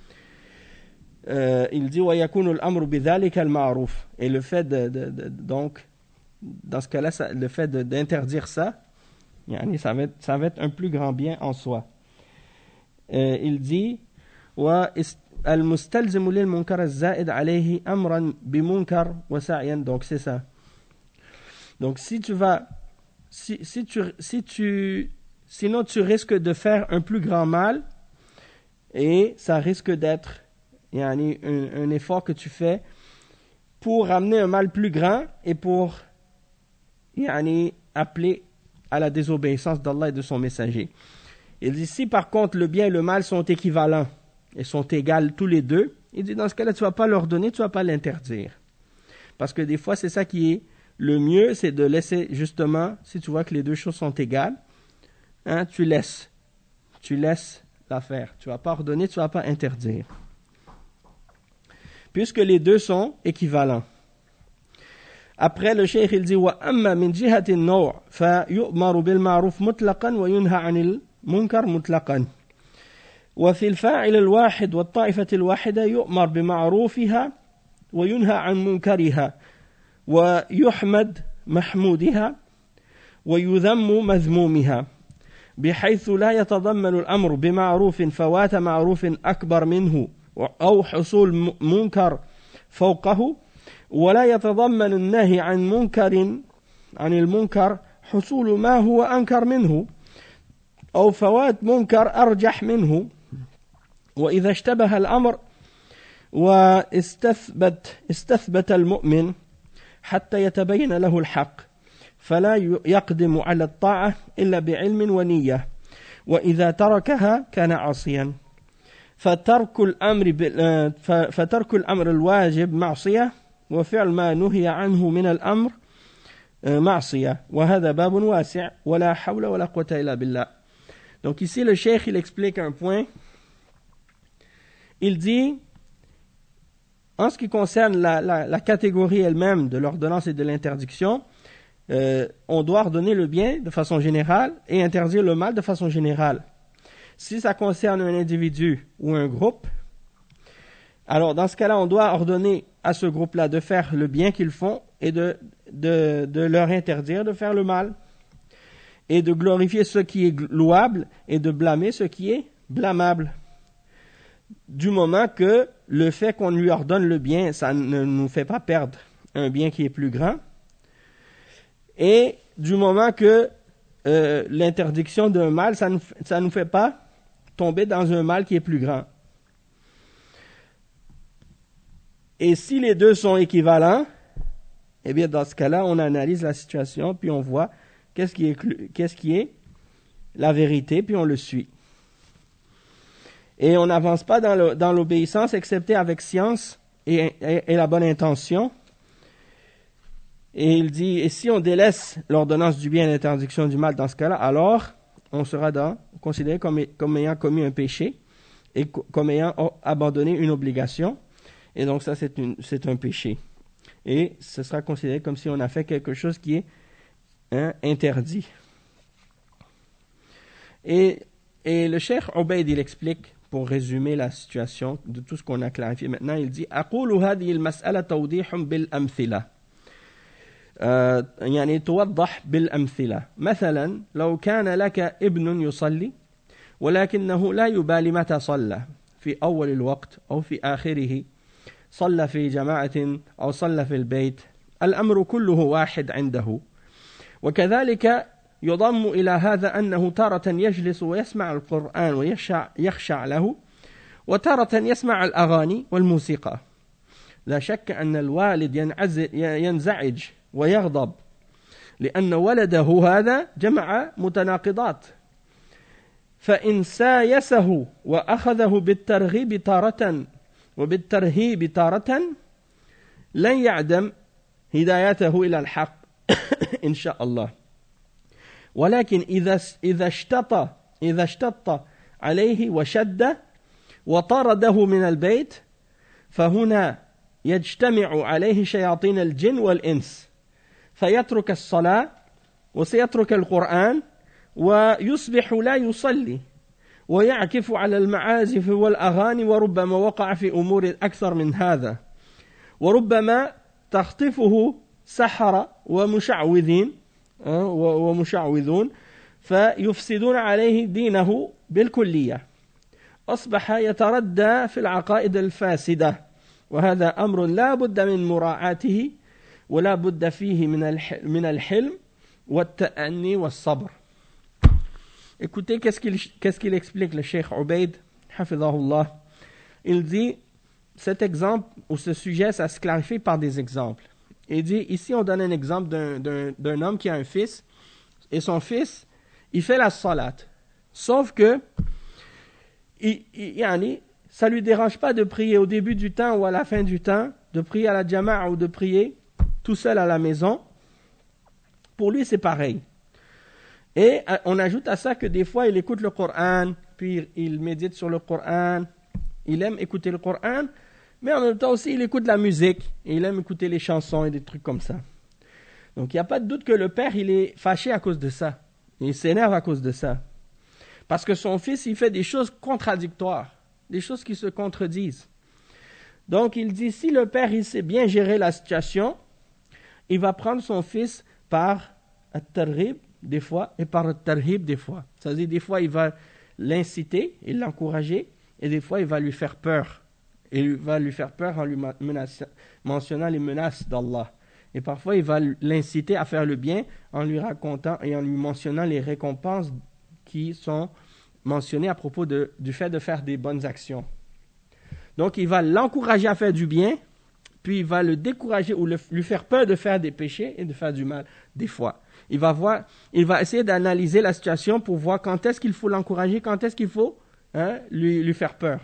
Euh, il dit وَيَكُونُ الْأَمْرُ بِذَلِكَ الْمَعْرُوفِ. Et le fait de, de, de donc dans ce cas-là, ça, le fait de, d'interdire ça, ça va, être, ça va être un plus grand bien en soi. Euh, il dit وَالْمُسْتَلْزِمُ لِلْمُنْكَرَ الزَّائِدْ عَلَيْهِ أَمْرًا بِمُنْكَرْ وَسَعْيًا. Donc c'est ça. Donc si tu vas, si, si tu, si tu, sinon tu risques de faire un plus grand mal et ça risque d'être il y a un, un, un effort que tu fais pour ramener un mal plus grand et pour il y a un, appeler à la désobéissance d'Allah et de son messager. Il dit si par contre le bien et le mal sont équivalents et sont égales tous les deux, il dit dans ce cas-là tu ne vas pas l'ordonner, tu ne vas pas l'interdire. Parce que des fois c'est ça qui est le mieux, c'est de laisser justement, si tu vois que les deux choses sont égales, hein, tu laisses, tu laisses l'affaire. Tu ne vas pas ordonner, tu ne vas pas interdire. Puisque les deux sont équivalents. Après, le cheikh il dit وَأَمَّا مِنْ جِهَةِ النَّوْعِ فَيُؤْمَرُ بِالْمَعْرُوفِ مُطْلَقًا وَيُنْهَى عَنِ الْمُنْكَرِ مُطْلَقًا وفي الفاعل الواحد والطائفة الواحدة يؤمر بمعروفها وينهى عن منكرها ويحمد محمودها ويذم مذمومها بحيث لا يتضمن الأمر بمعروف فوات معروف أكبر منه أو حصول منكر فوقه ولا يتضمن النهي عن منكر عن المنكر حصول ما هو أنكر منه أو فوات منكر أرجح منه وإذا اشتبه الأمر واستثبت استثبت المؤمن حتى يتبين له الحق فلا يقدم على الطاعة إلا بعلم ونية وإذا تركها كان عاصيا فترك الأمر فترك الأمر الواجب معصية وفعل ما نهي عنه من الأمر معصية وهذا باب واسع ولا حول ولا قوة إلا بالله. Donc ici le cheikh il explique un point. Il dit en ce qui concerne la, la, la catégorie elle-même de l'ordonnance et de l'interdiction, euh, on doit ordonner le bien de façon générale et interdire le mal de façon générale. Si ça concerne un individu ou un groupe, alors dans ce cas-là, on doit ordonner à ce groupe-là de faire le bien qu'ils font et de, de, de leur interdire de faire le mal et de glorifier ce qui est louable et de blâmer ce qui est blâmable. Du moment que le fait qu'on lui ordonne le bien, ça ne nous fait pas perdre un bien qui est plus grand. Et du moment que euh, l'interdiction d'un mal, ça ne ça nous fait pas tomber dans un mal qui est plus grand. Et si les deux sont équivalents, eh bien dans ce cas-là, on analyse la situation, puis on voit qu'est-ce qui est, qu'est-ce qui est la vérité, puis on le suit. Et on n'avance pas dans, le, dans l'obéissance, excepté avec science et, et, et la bonne intention. Et il dit, et si on délaisse l'ordonnance du bien et l'interdiction du mal dans ce cas-là, alors on sera dans, considéré comme, comme ayant commis un péché et comme ayant abandonné une obligation. Et donc ça, c'est, une, c'est un péché. Et ce sera considéré comme si on a fait quelque chose qui est hein, interdit. Et, et le cheikh Ubayd, il explique pour résumer la situation de tout ce qu'on a clarifié maintenant, il dit أقول هذه المسألة توضيح بالأمثلة يعني توضح بالأمثلة مثلا لو كان لك ابن يصلي ولكنه لا يبالي متى صلى في أول الوقت أو في آخره صلى في جماعة أو صلى في البيت الأمر كله واحد عنده وكذلك يضم إلى هذا أنه تارة يجلس ويسمع القرآن ويخشع يخشع له وتارة يسمع الأغاني والموسيقى لا شك أن الوالد ينزعج ويغضب لأن ولده هذا جمع متناقضات فإن سايسه وأخذه بالترغيب تارة وبالترهيب تارة لن يعدم هدايته إلى الحق إن شاء الله ولكن إذا إذا اشتط إذا اشتط عليه وشد وطرده من البيت فهنا يجتمع عليه شياطين الجن والإنس فيترك الصلاة وسيترك القرآن ويصبح لا يصلي ويعكف على المعازف والأغاني وربما وقع في أمور أكثر من هذا وربما تخطفه سحرة ومشعوذين ومشعوذون فيفسدون عليه دينه بالكلية أصبح يتردى في العقائد الفاسدة وهذا أمر لا بد من مراعاته ولا بد فيه من الحلم والتأني والصبر. Écoutez qu'est-ce qu'il, qu'est-ce qu'il explique le Cheikh Ubaid hafidhahullah. Il dit cet exemple ou ce sujet ça se clarifie par des exemples. Il dit ici on donne un exemple d'un, d'un, d'un homme qui a un fils et son fils il fait la salat sauf que il, il, yani, ça lui dérange pas de prier au début du temps ou à la fin du temps, de prier à la jama'a ou de prier tout seul à la maison. Pour lui c'est pareil. Et on ajoute à ça que des fois il écoute le Coran, puis il médite sur le Coran, il aime écouter le Coran, mais en même temps aussi il écoute la musique, et il aime écouter les chansons et des trucs comme ça. Donc il n'y a pas de doute que le père il est fâché à cause de ça, il s'énerve à cause de ça. Parce que son fils il fait des choses contradictoires, des choses qui se contredisent. Donc il dit si le père il sait bien gérer la situation, il va prendre son fils par at-targhib, des fois, et par le tarhib des fois. C'est-à-dire, des fois, il va l'inciter et l'encourager, et des fois, il va lui faire peur. Et il va lui faire peur en lui menaçant, mentionnant les menaces d'Allah. Et parfois, il va l'inciter à faire le bien en lui racontant et en lui mentionnant les récompenses qui sont mentionnées à propos de, du fait de faire des bonnes actions. Donc, il va l'encourager à faire du bien, puis il va le décourager ou le, lui faire peur de faire des péchés et de faire du mal, des fois. Il va voir, il va essayer d'analyser la situation pour voir quand est-ce qu'il faut l'encourager, quand est-ce qu'il faut hein, lui, lui faire peur.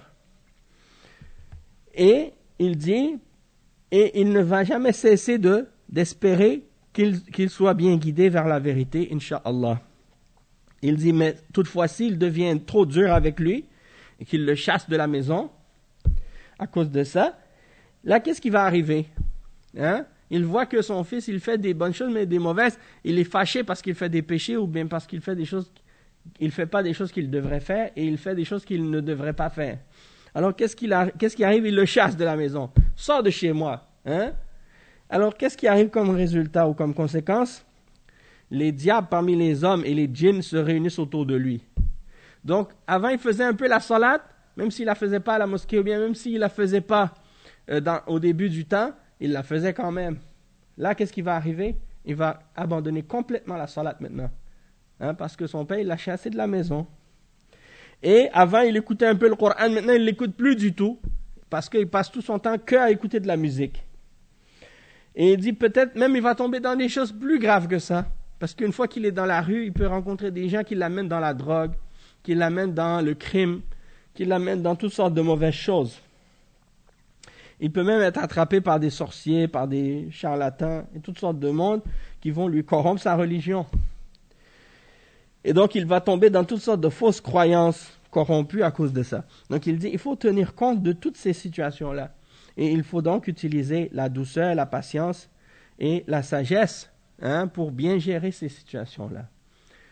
Et il dit, et il ne va jamais cesser de, d'espérer qu'il, qu'il soit bien guidé vers la vérité, Inch'Allah. Il dit, mais toutefois, s'il devient trop dur avec lui, et qu'il le chasse de la maison, à cause de ça, là, qu'est-ce qui va arriver hein? Il voit que son fils, il fait des bonnes choses, mais des mauvaises. Il est fâché parce qu'il fait des péchés ou bien parce qu'il fait des choses, il fait pas des choses qu'il devrait faire et il fait des choses qu'il ne devrait pas faire. Alors, qu'est-ce, qu'il a, qu'est-ce qui arrive? Il le chasse de la maison. Sors de chez moi. Hein? Alors, qu'est-ce qui arrive comme résultat ou comme conséquence? Les diables parmi les hommes et les djinns se réunissent autour de lui. Donc, avant, il faisait un peu la salat, même s'il la faisait pas à la mosquée ou bien même s'il la faisait pas euh, dans, au début du temps, il la faisait quand même. Là, qu'est-ce qui va arriver? Il va abandonner complètement la salat maintenant. Hein, parce que son père, il l'a chassé de la maison. Et avant, il écoutait un peu le Coran. Maintenant, il ne l'écoute plus du tout. Parce qu'il passe tout son temps qu'à écouter de la musique. Et il dit peut-être même il va tomber dans des choses plus graves que ça. Parce qu'une fois qu'il est dans la rue, il peut rencontrer des gens qui l'amènent dans la drogue, qui l'amènent dans le crime, qui l'amènent dans toutes sortes de mauvaises choses. Il peut même être attrapé par des sorciers, par des charlatans et toutes sortes de monde qui vont lui corrompre sa religion. Et donc, il va tomber dans toutes sortes de fausses croyances corrompues à cause de ça. Donc, il dit, il faut tenir compte de toutes ces situations-là. Et il faut donc utiliser la douceur, la patience et la sagesse hein, pour bien gérer ces situations-là.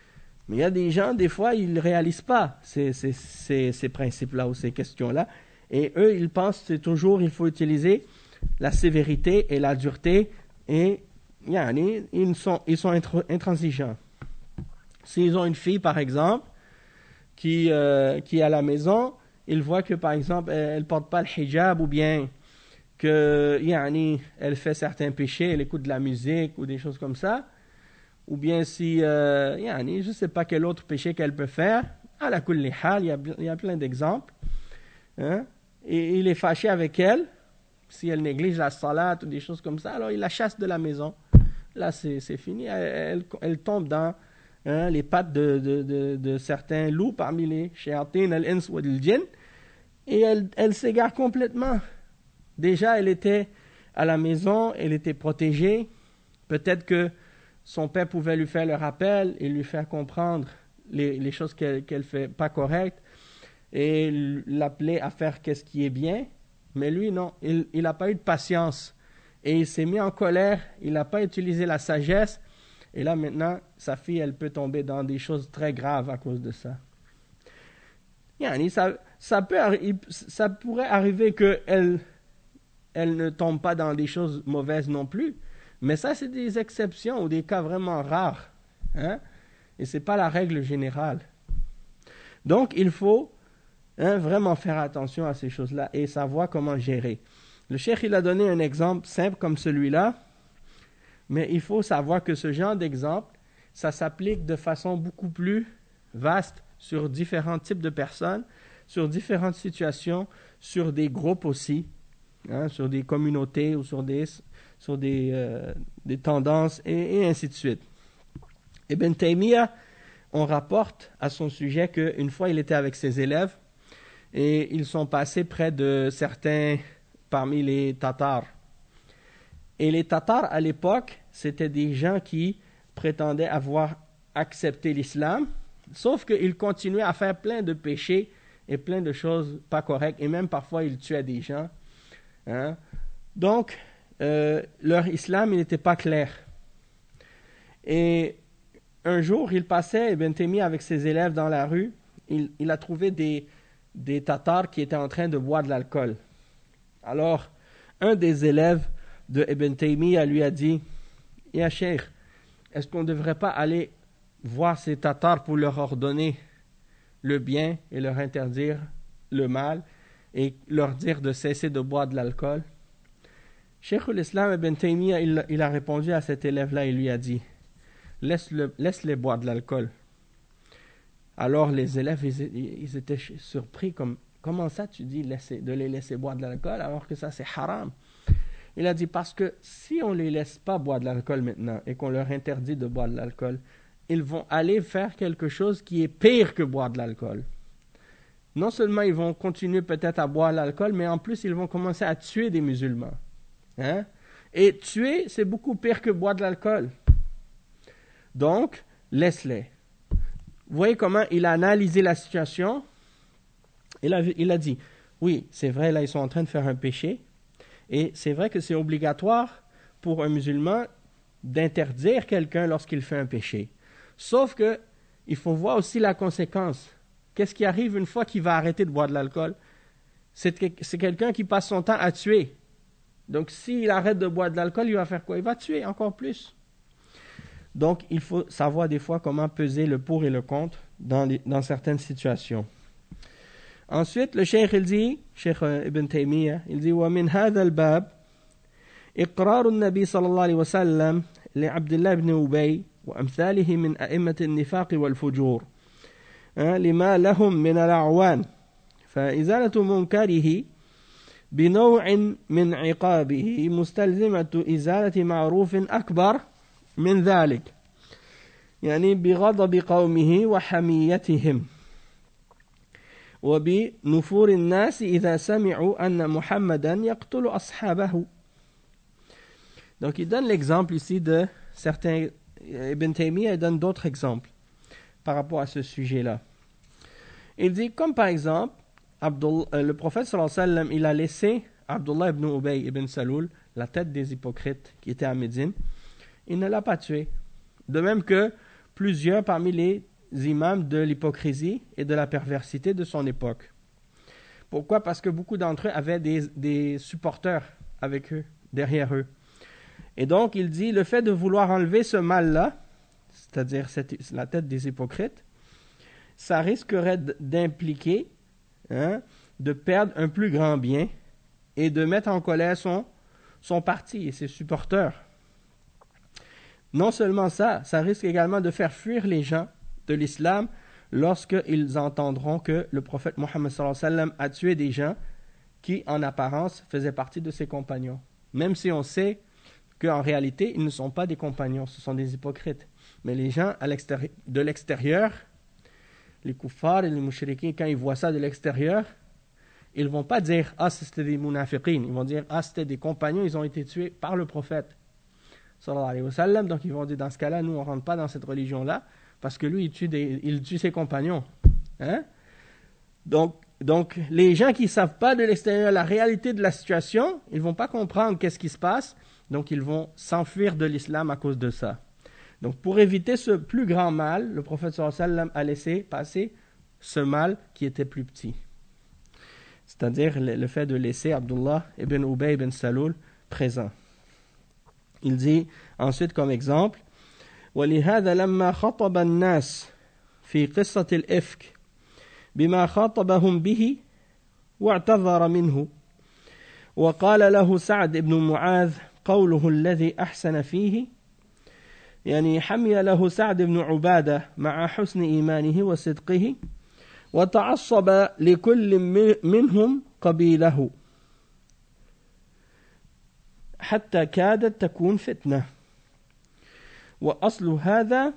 Mais il y a des gens, des fois, ils ne réalisent pas ces, ces, ces, ces principes-là ou ces questions-là. Et eux, ils pensent que c'est toujours, il faut utiliser la sévérité et la dureté. Et yani, ils sont, ils sont intransigeants. S'ils ont une fille, par exemple, qui, euh, qui est à la maison, ils voient que, par exemple, elle ne porte pas le hijab ou bien que, yani, elle fait certains péchés, elle écoute de la musique ou des choses comme ça. Ou bien si, euh, yani, je ne sais pas quel autre péché qu'elle peut faire. À la kulli hal, il y a, il y a plein d'exemples. Hein? Et il est fâché avec elle. Si elle néglige la salat ou des choses comme ça, alors il la chasse de la maison. Là, c'est, c'est fini. Elle, elle, elle tombe dans hein, les pattes de, de, de, de certains loups parmi les shayatin al-ins wa al-jinn. Et elle, elle s'égare complètement. Déjà, elle était à la maison, elle était protégée. Peut-être que son père pouvait lui faire le rappel et lui faire comprendre les, les choses qu'elle ne fait pas correctes et l'appeler à faire qu'est-ce qui est bien. Mais lui, non, il n'a pas eu de patience. Et il s'est mis en colère, il n'a pas utilisé la sagesse. Et là, maintenant, sa fille, elle peut tomber dans des choses très graves à cause de ça. Yani, ça, ça, peut, ça pourrait arriver qu'elle elle ne tombe pas dans des choses mauvaises non plus. Mais ça, c'est des exceptions ou des cas vraiment rares. Hein? Et ce n'est pas la règle générale. Donc, il faut hein, vraiment faire attention à ces choses-là et savoir comment gérer. Le cheikh, il a donné un exemple simple comme celui-là, mais il faut savoir que ce genre d'exemple, ça s'applique de façon beaucoup plus vaste sur différents types de personnes, sur différentes situations, sur des groupes aussi, hein, sur des communautés ou sur des... sur des, euh, des tendances, et, et ainsi de suite. Ibn Taymiyyah, on rapporte à son sujet qu'une fois il était avec ses élèves, et ils sont passés près de certains parmi les Tatars. Et les Tatars, à l'époque, c'était des gens qui prétendaient avoir accepté l'islam, sauf qu'ils continuaient à faire plein de péchés et plein de choses pas correctes, et même parfois ils tuaient des gens. Hein? Donc, Euh, leur islam, il n'était pas clair. Et un jour, il passait, Ibn Taymiyyah avec ses élèves dans la rue, il, il a trouvé des, des Tatars qui étaient en train de boire de l'alcool. Alors, un des élèves de Ibn Taymiyyah lui a dit, « Ya Cheikh, est-ce qu'on ne devrait pas aller voir ces Tatars pour leur ordonner le bien et leur interdire le mal et leur dire de cesser de boire de l'alcool ?» Cheikh l'Islam Ibn Taymiyyah, il, il a répondu à cet élève-là, il lui a dit Laisse-le, laisse-les boire de l'alcool. Alors les élèves, ils, ils étaient surpris, comme comment ça tu dis laisser, de les laisser boire de l'alcool alors que ça c'est haram. Il a dit parce que si on ne les laisse pas boire de l'alcool maintenant et qu'on leur interdit de boire de l'alcool, ils vont aller faire quelque chose qui est pire que boire de l'alcool. Non seulement ils vont continuer peut-être à boire l'alcool, mais en plus ils vont commencer à tuer des musulmans. Hein? Et tuer, c'est beaucoup pire que boire de l'alcool. Donc, laisse-les. Vous voyez comment il a analysé la situation. Il a, il a dit, oui, c'est vrai, là, ils sont en train de faire un péché. Et c'est vrai que c'est obligatoire pour un musulman d'interdire quelqu'un lorsqu'il fait un péché. Sauf que il faut voir aussi la conséquence. Qu'est-ce qui arrive une fois qu'il va arrêter de boire de l'alcool? C'est, c'est quelqu'un qui passe son temps à tuer. Donc, s'il arrête de boire de l'alcool, il va faire quoi? Il va tuer encore plus. Donc, il faut savoir des fois comment peser le pour et le contre dans, les, dans certaines situations. Ensuite, le cheikh, il dit, cheikh Ibn Taymiyyah, il dit, وَمِنْ هَذَا الْبَابِ إقرار النبي صلى الله عليه وسلم لعبد الله بن أبي وأمثاله من أئمة النفاق والفجور لما لهم من الأعوان فإزالة منكره بنوع من عقابه مستلزمة إزالة معروف أكبر من ذلك يعني بغضب قومه وحميتهم وبنفور الناس إذا سمعوا أن محمدا يقتل أصحابه. Donc il donne l'exemple ici de certains, Ibn Taymiyyah donne d'autres exemples par rapport à ce sujet-là. Il dit comme par exemple Abdullah, euh, le prophète sallallahu alayhi wa sallam, il a laissé Abdullah ibn Ubay ibn Saloul, la tête des hypocrites qui était à Médine, il ne l'a pas tué. De même que plusieurs parmi les imams de l'hypocrisie et de la perversité de son époque. Pourquoi? Parce que beaucoup d'entre eux avaient des, des supporters avec eux, derrière eux. Et donc, il dit, le fait de vouloir enlever ce mal-là, c'est-à-dire cette, la tête des hypocrites, ça risquerait d'impliquer, hein, de perdre un plus grand bien et de mettre en colère son, son parti et ses supporters. Non seulement ça, ça risque également de faire fuir les gens de l'islam lorsqu'ils entendront que le prophète Mohammed sallallahu alayhi wa sallam a tué des gens qui, en apparence, faisaient partie de ses compagnons. Même si on sait qu'en réalité, ils ne sont pas des compagnons, ce sont des hypocrites. Mais les gens à l'extérie- de l'extérieur, les kuffars et les mouchriquins, quand ils voient ça de l'extérieur, ils ne vont pas dire « Ah, c'était des munafiqin ». Ils vont dire « Ah, c'était des compagnons, ils ont été tués par le prophète. » Sallallahu alayhi wa sallam. Donc ils vont dire « Dans ce cas-là, nous, on ne rentre pas dans cette religion-là, parce que lui, il tue, des, il tue ses compagnons. Hein? » Donc, donc, les gens qui ne savent pas de l'extérieur la réalité de la situation, ils ne vont pas comprendre qu'est-ce qui se passe, donc ils vont s'enfuir de l'islam à cause de ça. Donc, pour éviter ce plus grand mal, le prophète sallallahu alayhi wa sallam a laissé passer ce mal qui était plus petit. C'est-à-dire le, le fait de laisser Abdullah ibn Ubay ibn Salul présent. Il dit ensuite comme exemple, وَلِهَذَا لَمَّا خَطَبَ النَّاسِ فِي قِصَّةِ الْإِفْكِ بما خاطبهم به واعتذر منه وقال له سعد بن معاذ قوله الذي أحسن فيه يعني حمي له سعد بن عبادة مع حسن إيمانه وصدقه وتعصب لكل منهم قبيله حتى كادت تكون فتنة وأصل هذا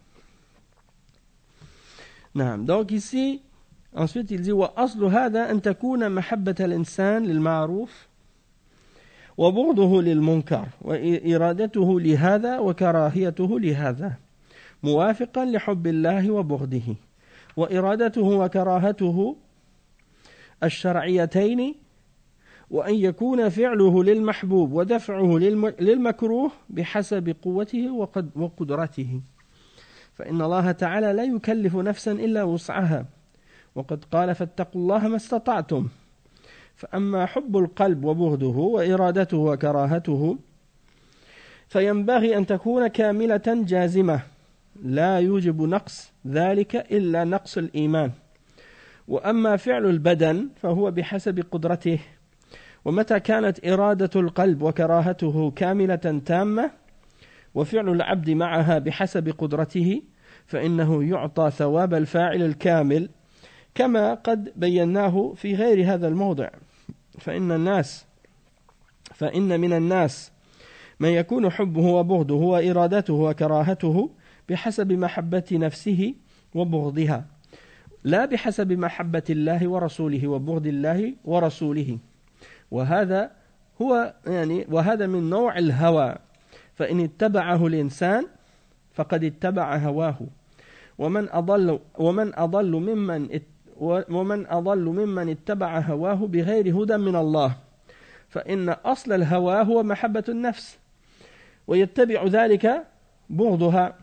نعم. Donc ici ensuite il dit وأصل هذا أن تكون محبة الإنسان للمعروف وبغضه للمنكر وإرادته لهذا وكراهيته لهذا موافقا لحب الله وبغضه وإرادته وكراهته الشرعيتين وأن يكون فعله للمحبوب ودفعه للمكروه بحسب قوته وقدرته فإن الله تعالى لا يكلف نفسا إلا وسعها وقد قال فاتقوا الله ما استطعتم فأما حب القلب وبغضه وإرادته وكراهته فينبغي أن تكون كاملة جازمة لا يوجب نقص ذلك إلا نقص الإيمان وأما فعل البدن فهو بحسب قدرته ومتى كانت إرادة القلب وكراهته كاملة تامة وفعل العبد معها بحسب قدرته فإنه يعطى ثواب الفاعل الكامل كما قد بيناه في غير هذا الموضع فإن الناس فإن من الناس من يكون حبه وبغضه وإرادته وكراهته بحسب محبة نفسه وبغضها لا بحسب محبة الله ورسوله وبغض الله ورسوله وهذا هو يعني وهذا من نوع الهوى فإن اتبعه الإنسان فقد اتبع هواه ومن أضل ومن أضل ممن ومن أضل ممن اتبع هواه بغير هدى من الله فإن أصل الهوى هو محبة النفس ويتبع ذلك بغضها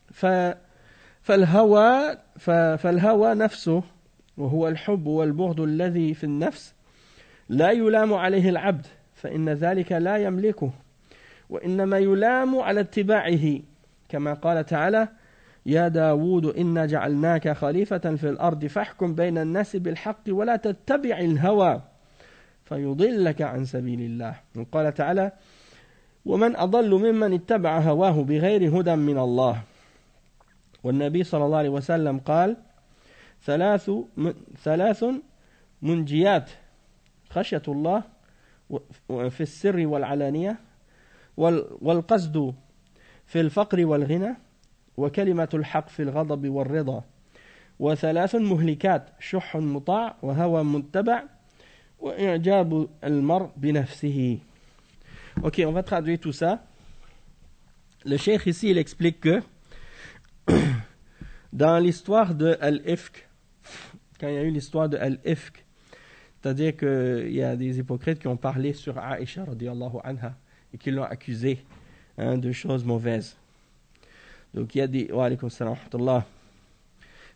فالهوى فالهوى نفسه وهو الحب والبغض الذي في النفس لا يلام عليه العبد فإن ذلك لا يملكه وإنما يلام على اتباعه كما قال تعالى يا داود إنا جعلناك خليفة في الأرض فاحكم بين الناس بالحق ولا تتبع الهوى فيضلك عن سبيل الله وقال تعالى ومن أضل ممن اتبع هواه بغير هدى من الله والنبي صلى الله عليه وسلم قال ثلاث ثلاث منجيات خشية الله في السر والعلانية والقصد في الفقر والغنى وكلمة الحق في الغضب والرضا وثلاث مهلكات شح مطاع وهوى متبع وإعجاب المرء بنفسه. Ok, on va traduire tout ça. Le cheikh ici, il explique que dans l'histoire de Al-Ifk, quand il y a eu l'histoire de Al-Ifk, c'est-à-dire qu'il y a des hypocrites qui ont parlé sur Aïcha radiyallahu anha et qui l'ont accusée hein, de choses mauvaises. Donc il y a des wa alaykum salam wa rahmatullah.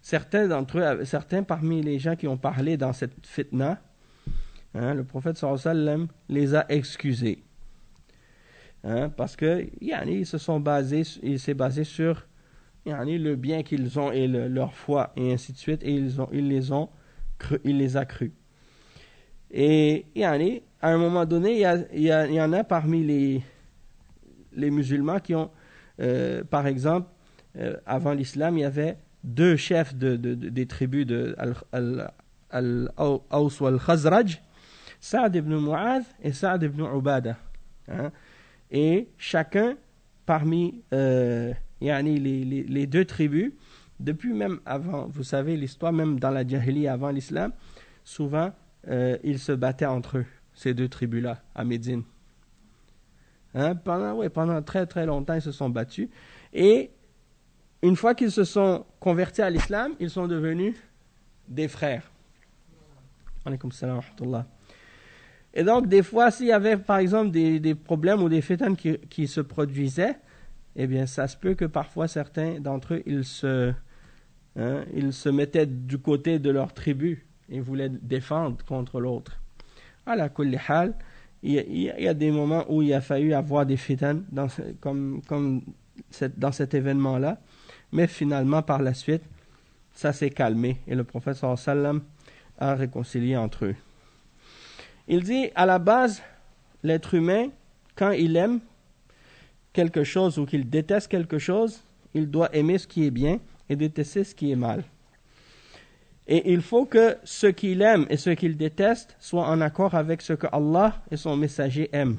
certains d'entre eux, certains parmi les gens qui ont parlé dans cette fitna, hein, le prophète sallallahu alayhi wa sallam les a excusés. Hein, parce que yani, ils se sont basés, il s'est basé sur yani, le bien qu'ils ont et le, leur foi et ainsi de suite, et ils, ont, ils les ont cru, il les a crus. Et yani, à un moment donné, il y, a, il, y a, il y en a parmi les, les musulmans qui ont, euh, par exemple, euh, avant l'islam, il y avait deux chefs de, de, de, des tribus de Al-Aws wal-Khazraj, Sa'd ibn Mu'adh et Sa'd ibn Ubadah. Hein? Et chacun parmi euh, yani les, les, les deux tribus, depuis même avant, vous savez l'histoire, même dans la Jahiliya avant l'islam, souvent euh, ils se battaient entre eux, ces deux tribus-là, à Médine. Hein? Pendant, ouais, pendant très très longtemps, ils se sont battus. Et une fois qu'ils se sont convertis à l'islam, ils sont devenus des frères. Alaykoum salam wa rahmatullah. Et donc, des fois, s'il y avait, par exemple, des, des problèmes ou des fitanes qui, qui se produisaient, eh bien, ça se peut que parfois, certains d'entre eux, ils se, hein, ils se mettaient du côté de leur tribu et voulaient défendre contre l'autre. À la kulli hal, il, il, il y a des moments où il a fallu avoir des fitanes dans, comme, comme cette, dans cet événement-là, mais finalement, par la suite, ça s'est calmé et le prophète sallallahu alayhi wa sallam a réconcilié entre eux. Il dit, à la base, l'être humain, quand il aime quelque chose ou qu'il déteste quelque chose, il doit aimer ce qui est bien et détester ce qui est mal. Et il faut que ce qu'il aime et ce qu'il déteste soient en accord avec ce que Allah et son messager aiment.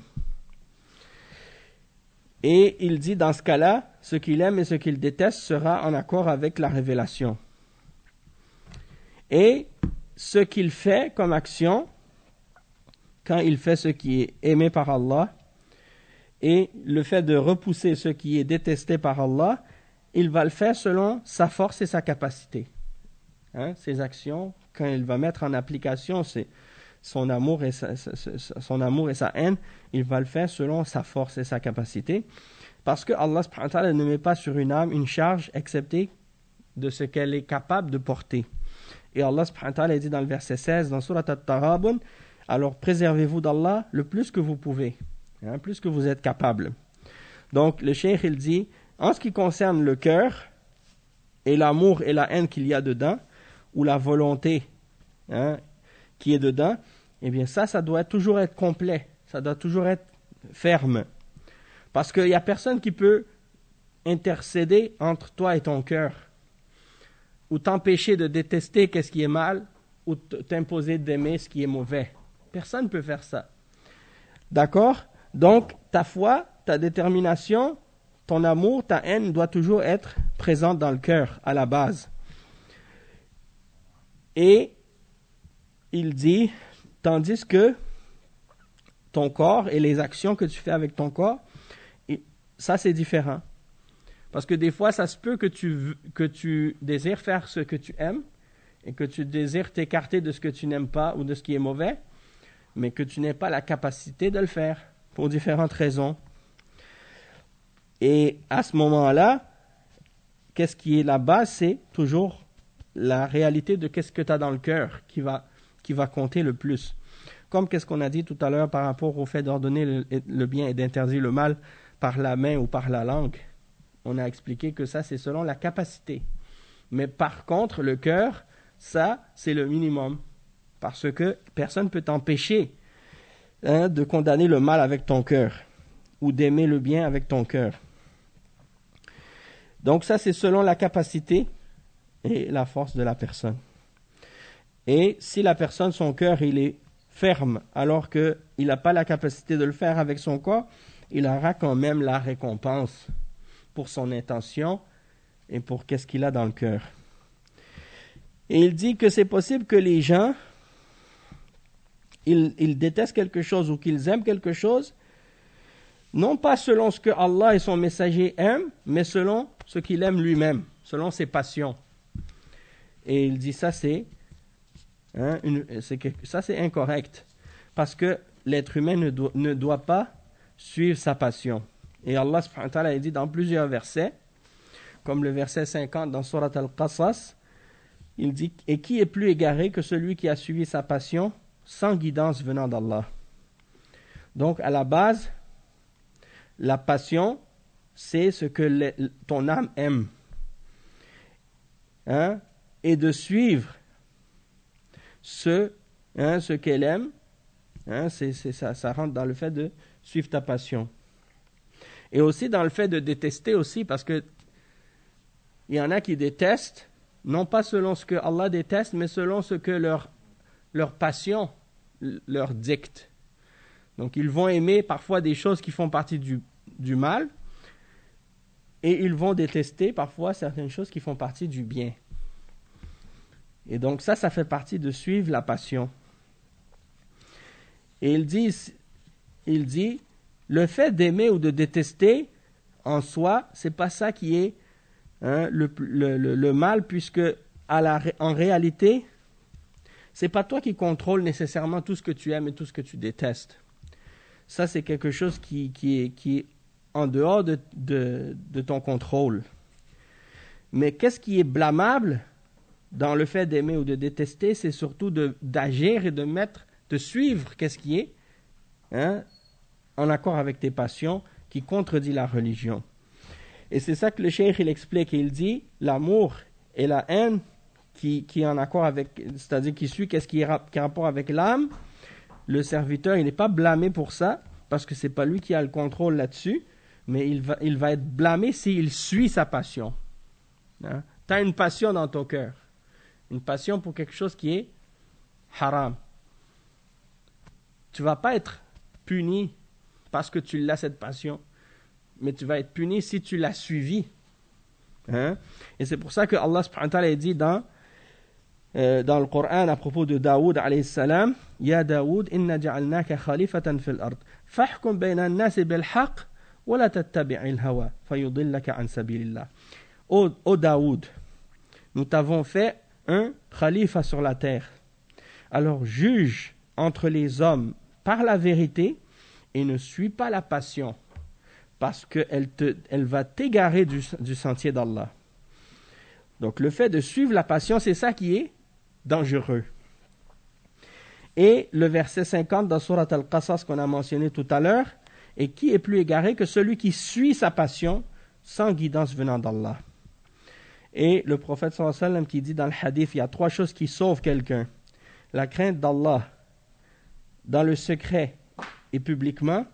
Et il dit, dans ce cas-là, ce qu'il aime et ce qu'il déteste sera en accord avec la révélation. Et ce qu'il fait comme action, quand il fait ce qui est aimé par Allah, et le fait de repousser ce qui est détesté par Allah, il va le faire selon sa force et sa capacité. Hein, ses actions, quand il va mettre en application ses, son, amour et sa, sa, sa, son amour et sa haine, il va le faire selon sa force et sa capacité. Parce que Allah subhanahu wa ta'ala ne met pas sur une âme une charge excepté de ce qu'elle est capable de porter. Et Allah subhanahu wa ta'ala dit dans le verset seize, dans Surat At-Taghabun, alors préservez-vous d'Allah le plus que vous pouvez, hein, plus que vous êtes capable. Donc le cheikh il dit, en ce qui concerne le cœur et l'amour et la haine qu'il y a dedans, ou la volonté hein, qui est dedans, eh bien ça, ça doit toujours être complet, ça doit toujours être ferme. Parce qu'il n'y a personne qui peut intercéder entre toi et ton cœur, ou t'empêcher de détester ce qui est mal, ou t'imposer d'aimer ce qui est mauvais. Personne ne peut faire ça. D'accord? Donc, ta foi, ta détermination, ton amour, ta haine doit toujours être présente dans le cœur, à la base. Et il dit, tandis que ton corps et les actions que tu fais avec ton corps, ça c'est différent. Parce que des fois, ça se peut que tu, que tu désires faire ce que tu aimes et que tu désires t'écarter de ce que tu n'aimes pas ou de ce qui est mauvais, mais que tu n'aies pas la capacité de le faire pour différentes raisons. Et à ce moment-là, qu'est-ce qui est la base? C'est toujours la réalité de qu'est-ce que tu as dans le cœur qui va, qui va compter le plus. Comme qu'est-ce qu'on a dit tout à l'heure par rapport au fait d'ordonner le, le bien et d'interdire le mal par la main ou par la langue. On a expliqué que ça, c'est selon la capacité. Mais par contre, le cœur, ça, c'est le minimum. Parce que personne ne peut t'empêcher hein, de condamner le mal avec ton cœur ou d'aimer le bien avec ton cœur. Donc ça, c'est selon la capacité et la force de la personne. Et si la personne, son cœur, il est ferme, alors qu'il n'a pas la capacité de le faire avec son corps, il aura quand même la récompense pour son intention et pour qu'est-ce qu'il a dans le cœur. Et il dit que c'est possible que les gens, ils, ils détestent quelque chose ou qu'ils aiment quelque chose, non pas selon ce que Allah et son messager aiment, mais selon ce qu'il aime lui-même, selon ses passions. Et il dit ça c'est, hein, une, c'est que, ça c'est incorrect, parce que l'être humain ne doit, ne doit pas suivre sa passion. Et Allah subhanahu wa ta'ala dit dans plusieurs versets, comme le verset cinquante dans Surat Al-Qasas, il dit « Et qui est plus égaré que celui qui a suivi sa passion sans guidance venant d'Allah ?» Donc, à la base, la passion, c'est ce que le, ton âme aime. Hein? Et de suivre ce, hein, ce qu'elle aime, hein, c'est, c'est, ça, ça rentre dans le fait de suivre ta passion. Et aussi dans le fait de détester aussi, parce que il y en a qui détestent, non pas selon ce que Allah déteste, mais selon ce que leur, leur passion leur dicte. Donc ils vont aimer parfois des choses qui font partie du, du mal, et ils vont détester parfois certaines choses qui font partie du bien. Et donc ça, ça fait partie de suivre la passion. Et il dit, il dit, le fait d'aimer ou de détester en soi, c'est pas ça qui est hein, le, le, le, le mal, puisque à la, en réalité, c'est pas toi qui contrôle nécessairement tout ce que tu aimes et tout ce que tu détestes. Ça, c'est quelque chose qui, qui, est, qui est en dehors de, de, de ton contrôle. Mais qu'est-ce qui est blâmable dans le fait d'aimer ou de détester, c'est surtout de, d'agir et de mettre, de suivre qu'est-ce qui est hein, en accord avec tes passions, qui contredit la religion. Et c'est ça que le cheikh il explique. Il dit l'amour et la haine qui, qui est en accord avec, c'est-à-dire qui suit qu'est-ce qui est qui a rapport avec l'âme. Le serviteur, il n'est pas blâmé pour ça, parce que c'est pas lui qui a le contrôle là-dessus, mais il va, il va être blâmé s'il suit sa passion. Hein? Tu as une passion dans ton cœur, une passion pour quelque chose qui est haram. Tu vas pas être puni parce que tu l'as cette passion, mais tu vas être puni si tu l'as suivi. Hein? Et c'est pour ça que Allah subhanahu wa ta'ala dit dans Euh, dans le Coran à propos de Daoud alayhi salam, Ya Daoud, inna ja'alnaka khalifatan fil ard, fahkum bayna an-nasi bil haqq, wa la tattabi'il hawa, fayudillaka an sabilillah. Ô oh, Daoud, nous t'avons fait un khalifa sur la terre. Alors juge entre les hommes par la vérité et ne suis pas la passion, parce qu'elle te, elle va t'égarer du, du sentier d'Allah. Donc le fait de suivre la passion, c'est ça qui est dangereux. Et le verset cinquante dans Surat Al-Qasas qu'on a mentionné tout à l'heure, et qui est plus égaré que celui qui suit sa passion sans guidance venant d'Allah. Et le prophète sallallahu alayhi wa sallam qui dit dans le hadith, il y a trois choses qui sauvent quelqu'un. La crainte d'Allah dans le secret et publiquement,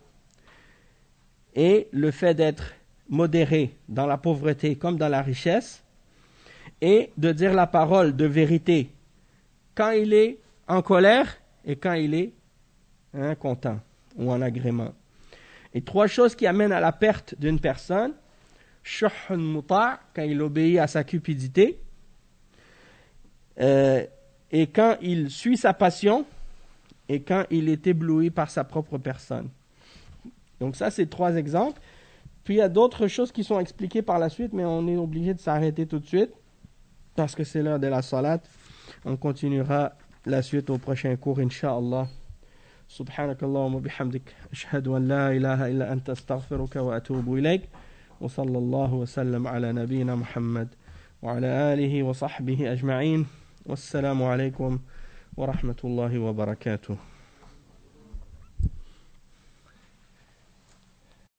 et le fait d'être modéré dans la pauvreté comme dans la richesse, et de dire la parole de vérité quand il est en colère et quand il est hein, content ou en agrément. Et trois choses qui amènent à la perte d'une personne: shuhun muta', quand il obéit à sa cupidité, euh, et quand il suit sa passion, et quand il est ébloui par sa propre personne. Donc ça, c'est trois exemples. Puis il y a d'autres choses qui sont expliquées par la suite, mais on est obligé de s'arrêter tout de suite parce que c'est l'heure de la salat. On continuera la suite au prochain cours, Inch'Allah. سبحانك اللهم وبحمدك أشهد أن لا إله إلا أنت أستغفرك وأتوب إليك وصلى الله وسلم على نبينا محمد وعلى آله وصحبه أجمعين والسلام عليكم ورحمة الله وبركاته.